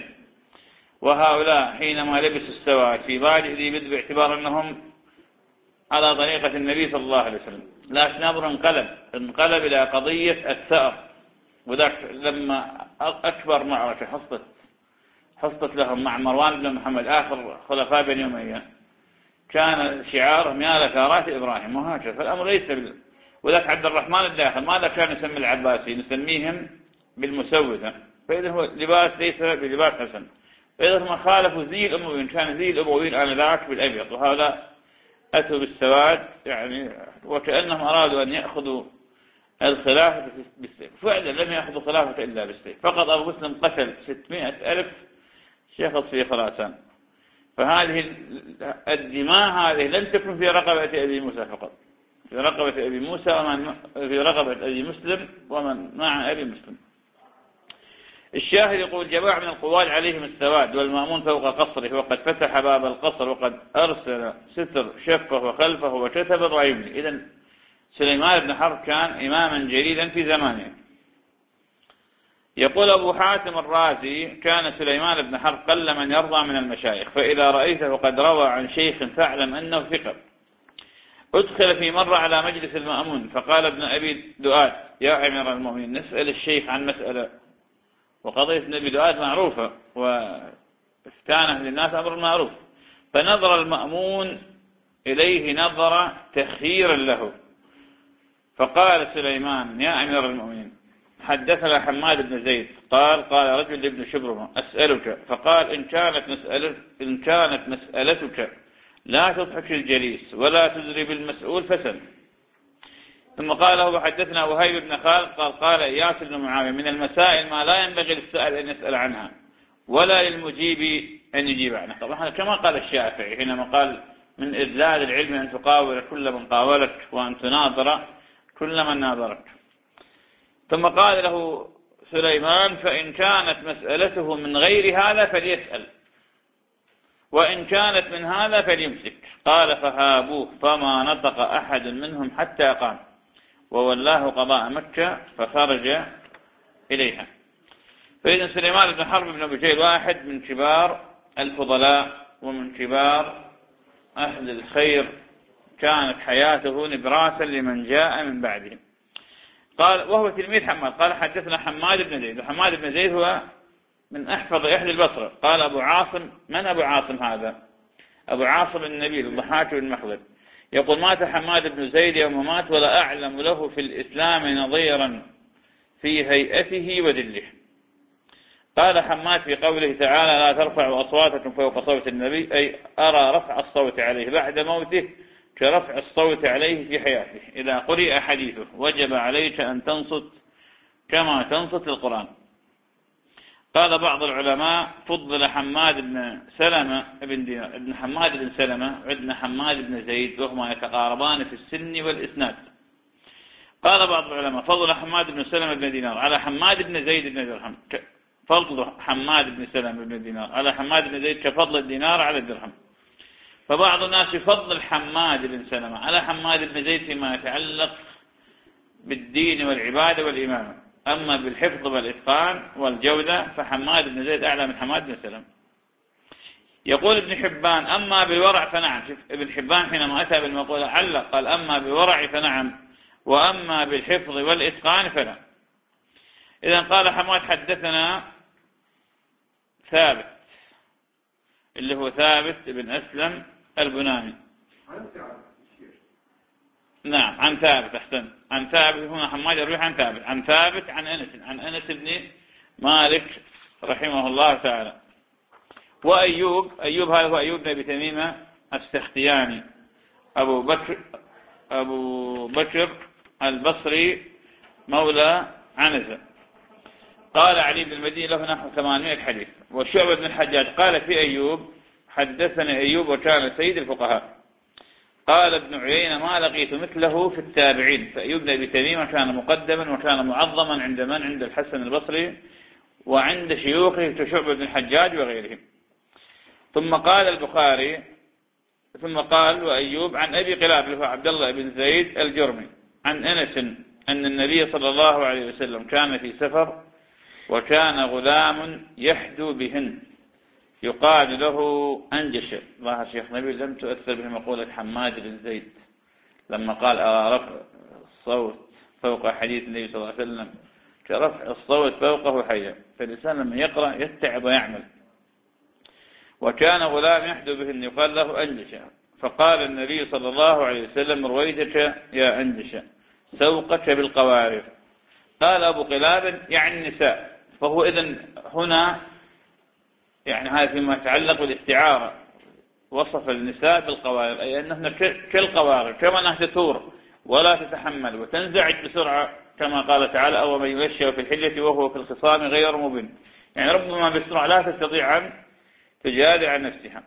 وهؤلاء حينما لبسوا السواد في بادئ ذي بدء باعتبار أنهم على طريقة النبي صلى الله عليه وسلم، لكن أمر انقلب انقلب إلى قضية الثأر. وذاك لما أكبر معركة حصلت حصلت لهم مع مروان بن محمد آخر خلفاء بني أمية، كان شعارهم يا لثارات إبراهيم وهكذا. فالأمر ليس بال... وذاك عبد الرحمن الداخل ماذا كان يسمي العباسي؟ نسميهم بالمسودة، فإذا هو لباس ليس بلباس حسن. فإذا هم خالفوا زي الأمويين، كان زي الأمويين آنذاك بالأبيض، وهذا أتوا بالسواد، يعني وكأنهم أرادوا أن يأخذوا الخلافة بالسيف. فعلا لم يأخذوا خلافة إلا بالسيف فقط. أبو مسلم قتل ستمائة ألف شخص في خراسان، فهذه الدماء هذه لم تكن في رقبة أبي موسى فقط، في رقبة أبي موسى ومن في رقبة أبي مسلم ومن مع أبي مسلم. الشاهد يقول جماعة من القوات عليهم السواد، والمأمون فوق قصره، وقد فتح باب القصر، وقد أرسل ستر شفه وخلفه وكتب الرأيبني. إذن سليمان بن حرب كان إماما جليلا في زمانه. يقول أبو حاتم الرازي كان سليمان بن حرب قل من يرضى من المشايخ، فإذا رأيته قد روى عن شيخ فاعلم أنه ثقة. أدخل في مرة على مجلس المأمون، فقال ابن أبي دؤاد يا أمير المؤمنين نسأل الشيخ عن مسألة، وقضية ابن أبي دؤاد معروفة واستانه للناس أمر معروف. فنظر المأمون إليه نظر تخييرا له، فقال سليمان يا أمير المؤمنين حدثنا حماد بن زيد قال قال رجل لابن شبرمة أسألك، فقال إن كانت مسألة إن كانت مسألتك لا تضحك الجليس ولا تزري بالمسؤول فسل. ثم قال له حدثنا وهيب بن خالد قال قال إياس بن معاوية من المسائل ما لا ينبغي للسائل أن يسأل عنها ولا للمجيب أن يجيب عنها. طبعا كما قال الشافعي حينما قال من إذلال العلم أن تقاول كل من قاولك وأن تناظر كل من ناظرك. ثم قال له سليمان فإن كانت مسألته من غير هذا فليسأل وإن كانت من هذا فليمسك. قال فهابوه فما نطق أحد منهم حتى قام وولاه قضاء مكة فخرج إليها. فإذن سليمان بن حرب بن بجيل واحد من كبار الفضلاء ومن كبار أهل الخير، كانت حياته نبراسا لمن جاء من بعدهم. قال وهو تلميذ حماد. قال حدثنا حماد بن زيد، وحماد بن زيد هو من أحفظ أهل البصرة. قال أبو عاصم، من أبو عاصم هذا؟ أبو عاصم النبيل الضحاك بن مخلد، يقول مات حماد بن زيد يوم مات ولا أعلم له في الإسلام نظيرا في هيئته وذله. قال حماد في قوله تعالى لا ترفعوا أصواتكم فوق صوت النبي، أي أرى رفع الصوت عليه بعد موته كرفع الصوت عليه في حياته. إذا قرئ حديثه وجب عليك أن تنصت كما تنصت القرآن. قال بعض العلماء فضل حماد بن سلمة بن دينار ابن حماد بن سلمة وابن حماد بن زيد وهما يتقاربان في السن والإسناد. قال بعض العلماء فضل حماد بن سلمة بن دينار على حماد بن زيد بن درهم، فضل حماد بن سلمة بن دينار على حماد بن زيد كفضل الدينار على الدرهم. فبعض الناس يفضل حماد بن سلمة على حماد بن زيد فيما يتعلق بالدين والعبادة والإمامة، أما بالحفظ والإتقان والجودة فحماد بن زيد أعلى من حماد بن سلمة. يقول ابن حبان أما بالورع فنعم. ابن حبان حينما أتى بالمقولة علق قال أما بالورع فنعم وأما بالحفظ والإتقان فلا. إذا قال حماد حدثنا ثابت اللي هو ثابت بن أسلم البناني. نعم عن ثابت، أحسن، عن ثابت. هنا حماد يروي عن ثابت عن ثابت عن أنس عن أنس بن مالك رحمه الله تعالى. وأيوب، أيوب هذا هو أيوب بن أبي تميمة السختياني أبو بكر أبو بكر البصري مولى عنزة. قال علي بن المديني له نحو ثمانمائة حديث. وشعبة بن الحجاج قال في أيوب حدثني أيوب وكان سيد الفقهاء. قال ابن عيينة ما لقيت مثله في التابعين. فأيوب بن أبي تميمة كان مقدما وكان معظما عند من؟ عند الحسن البصري وعند شيوخه كشعبة بن الحجاج وغيرهم. ثم قال البخاري ثم قال وأيوب عن أبي قلاب له عبد الله بن زيد الجرمي عن أنس أن النبي صلى الله عليه وسلم كان في سفر وكان غلام يحدو بهن يقال له أنجش. الله الشيخ نبيل لم تؤثر به مقولة حماد بن زيد لما قال أرى رفع الصوت فوق حديث النبي صلى الله عليه وسلم كرفع الصوت فوقه حيا. فالإنسان لما يقرأ يتعب ويعمل. وكان غلام يحدو بهن يقال له أنجش. فقال النبي صلى الله عليه وسلم رويدك يا أنجش سوقك بالقوارب. قال أبو قلاب يعني النساء. فهو إذن هنا يعني هذا فيما يتعلق بالاستعارة وصف النساء بالقوارب، أي أنهن كالقوارب كما أنها تثور ولا تتحمل وتنزعج بسرعة كما قال تعالى أو من يشاء في الحلة وهو في الخصام غير مبين. يعني ربما بسرعة لا تستطيع أن تجادل عن نفسها.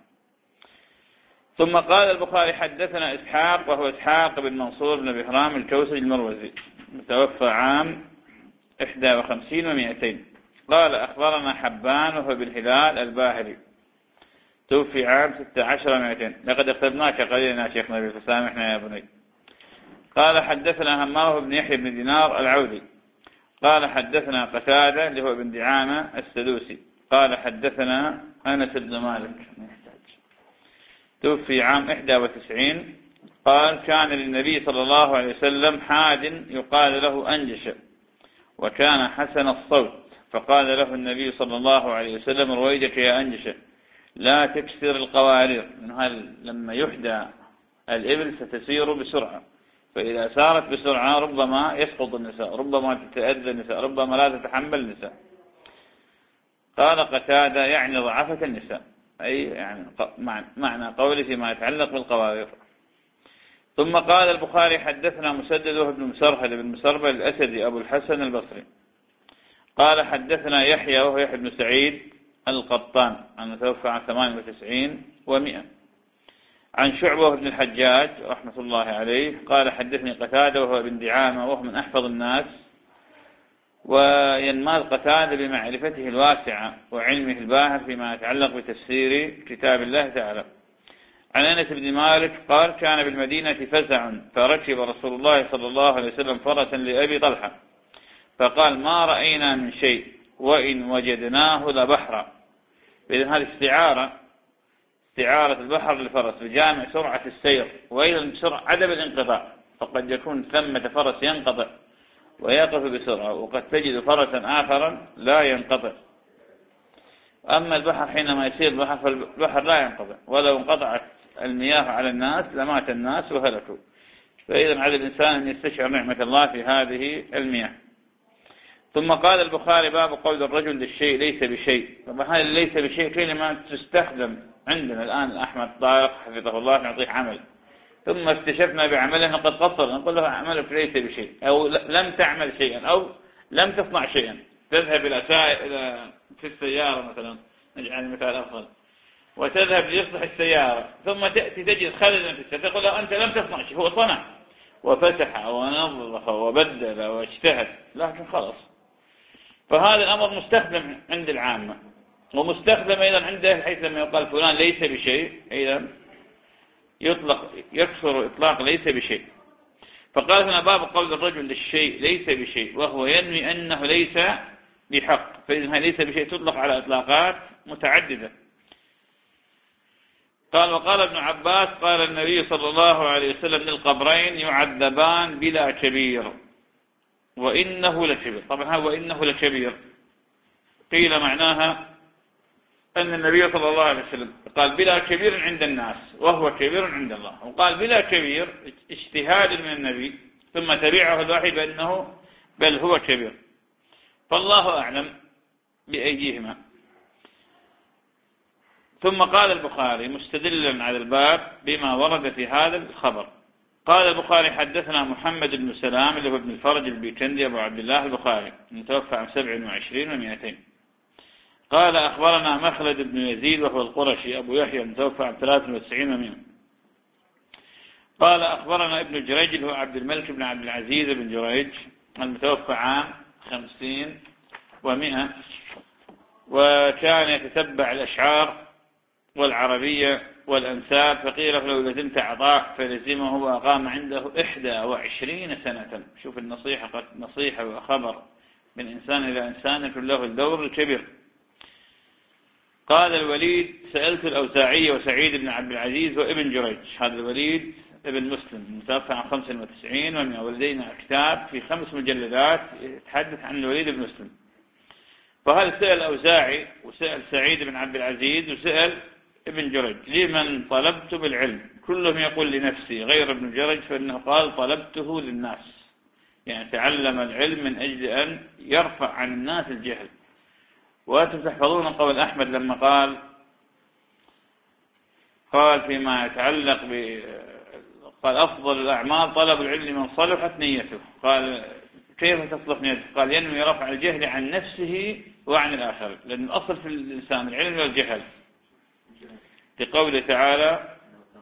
ثم قال البخاري حدثنا إسحاق وهو إسحاق بن منصور بن بهرام الكوسج المروزي متوفى عام إحدى وخمسين ومئتين. قال أخبرنا حبان وهو بالهلال الباهلي توفي عام ستة عشر ومئتين. لقد اختبناك قليلا يا شيخ نبيل فسامحنا يا بني. قال حدثنا هماه بن يحيى بن دينار العودي قال حدثنا قتادة اللي هو بن دعامة السدوسي قال حدثنا أنس بن مالك توفي عام إحدى وتسعين. قال كان للنبي صلى الله عليه وسلم حاد يقال له أنجش وكان حسن الصوت. فقال له النبي صلى الله عليه وسلم رويدك يا أنجش لا تكسر القوارير. لما يحدى الإبل ستسير بسرعة، فإذا سارت بسرعة ربما يسقط النساء، ربما تتأذى النساء، ربما لا تتحمل النساء. قال قتادة يعني ضعفة النساء، أي يعني معنى قوله فيما يتعلق بالقوارير. ثم قال البخاري حدثنا مسدد بن مسرهد بن مسربل الأسدي أبو الحسن البصري قال حدثنا يحيى وهو يحيى بن سعيد القطان أنه توفى عن ثمان وتسعين ومئة عن شعبة بن الحجاج رحمة الله عليه قال حدثني قتادة وهو ابن دعامة وهو من أحفظ الناس، وينمال قتادة بمعرفته الواسعة وعلمه الباهر فيما يتعلق بتفسير كتاب الله تعالى. عن أنس بن مالك قال كان بالمدينة فزع فركب رسول الله صلى الله عليه وسلم فرسا لأبي طلحة فقال ما رأينا من شيء وإن وجدناه لبحرا. إذن هذه استعارة استعارة البحر للفرس بجامع سرعة السير وأيضا سرعة عدم الانقطاع، فقد يكون ثمة فرس ينقطع ويقف بسرعة وقد تجد فرسا آخرا لا ينقطع. أما البحر حينما يسير البحر فالبحر لا ينقطع، ولو انقطعت المياه على الناس لمات الناس وهلكوا. فإذا على الإنسان أن يستشعر نعمة الله في هذه المياه. ثم قال البخاري باب قول الرجل للشيء ليس بشيء. طبعا هذا ليس بشيء كلمة تستخدم عندنا الآن. أحمد طارق حفظه الله نعطيه عمل ثم اكتشفنا بعمله أنه قد قصر، نقول له عملك ليس بشيء، أو لم تعمل شيئا، أو لم تصنع شيئا. تذهب إلى إلى في السيارة مثلا، نجعل المثال أفضل، وتذهب ليصلح السيارة ثم تأتي تجد خللا في السيارة، تقول له أنت لم تصنع شيء، هو صنع وفتح ونظف وبدل واجتهد، لكن خلص. فهذا الأمر مستخدم عند العامة ومستخدم أيضا عنده، حيث لما يقال فلان ليس بشيء أيضا يطلق يكثر إطلاق ليس بشيء. فقال هنا باب قول الرجل للشيء ليس بشيء وهو ينوي أنه ليس بحق. فإذا ليس بشيء تطلق على إطلاقات متعددة. قال وقال ابن عباس قال النبي صلى الله عليه وسلم للقبرين يعذبان بلا كبير وإنه لكبير. طبعا وإنه لكبير قيل معناها أن النبي صلى الله عليه وسلم قال بلا كبير عند الناس وهو كبير عند الله، وقال بلا كبير اجتهاد من النبي ثم تبعه الوحي بأنه بل هو كبير، فالله أعلم بأيهما. ثم قال البخاري مستدلا على الباب بما ورد في هذا الخبر. قال البخاري حدثنا محمد بن سلام اللي هو ابن الفرج البيكندي أبو عبد الله البخاري متوفى عن سبع وعشرين ومئتين. قال أخبرنا مخلد بن يزيد وهو القرشي أبو يحيى متوفى عن ثلاث وتسعين ومئة. قال أخبرنا ابن جريج اللي هو عبد الملك بن عبد العزيز بن جريج المتوفى عام خمسين ومئة، وكان يتتبع الأشعار والعربية والأنساب، فقيل لو لزمت عطاء فلزمه وأقام عنده إحدى وعشرين سنة. شوف النصيحة، قد نصيحة وخبر من إنسان إلى إنسان يكون له الدور الكبير. قال الوليد سألت الأوزاعي وسعيد بن عبد العزيز وابن جريج، هذا الوليد ابن مسلم متوفى عن خمس وتسعين ومئة، ولدينا كتاب في خمس مجلدات يتحدث عن الوليد بن مسلم. فهذا سأل الأوزاعي وسأل سعيد بن عبد العزيز وسأل ابن جريج لمن طلبت بالعلم، كلهم يقول لنفسي غير ابن جريج فإنه قال طلبته للناس، يعني تعلم العلم من أجل أن يرفع عن الناس الجهل. وأنتم تحفظون قول أحمد لما قال قال فيما يتعلق ب قال أفضل الأعمال طلب العلم من صلحت نيته. قال كيف تصلح نيته؟ قال ينوي رفع الجهل عن نفسه وعن الآخر، لأن الأصل في الإنسان العلم والجهل. لقوله تعالى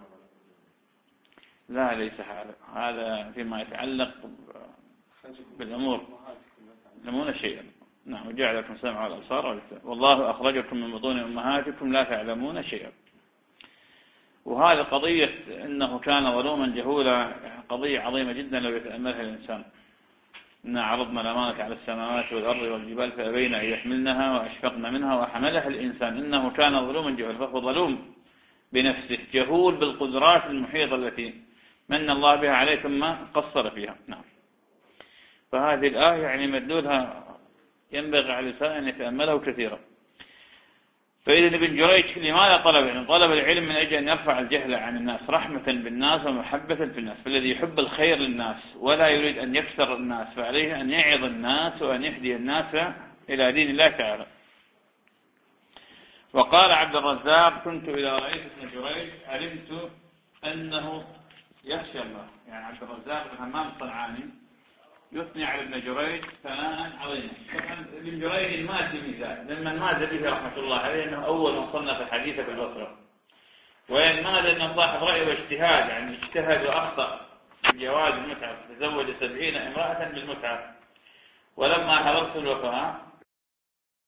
لا ليس هذا هذا فيما يتعلق بالأمور يعلمون شيئا. نعم وجعل لكم السمع والأبصار والله أخرجكم من بطون أمهاتكم لا تعلمون شيئا. وهذه قضية إنه كان ظلوما جهولا قضية عظيمة جدا لو يتأملها الإنسان. إنا عرضنا الأمانة على السماوات والأرض والجبال فأبين أن يحملنها وأشفقن منها وحملها الإنسان إنه كان ظلوما جهولا. فهو ظلوم بنفسه جهول بالقدرات المحيطة التي من الله بها عليه ثم قصر فيها. نعم. فهذه الآية يعني مدلولها ينبغي على الإنسان أن يتأمله كثيرا. فإذا ابن جريج لماذا طلب العلم؟ طلب العلم من أجل أن يرفع الجهل عن الناس رحمة بالناس ومحبة في الناس. فالذي يحب الخير للناس ولا يريد أن يكثر الناس فعليه أن يعظ الناس وأن يهدي الناس إلى دين الله تعالى. وقال عبد الرزاق كنت إذا رأيت ابن جريج علمت أنه يخشى الله. يعني عبد الرزاق بن همام الصنعاني يثني على ابن جريج ثناء عظيما. طبعا ابن جريج المازي ميزان لما ماز به رحمة الله عليه أنه أول من صنف الحديث في البصرة، وإن ما لأنه صاحب رأي واجتهاد، يعني اجتهد وأخطأ في جواز المتعة، تزوج سبعين امرأة بالمتعة، ولما حضرت الوفاة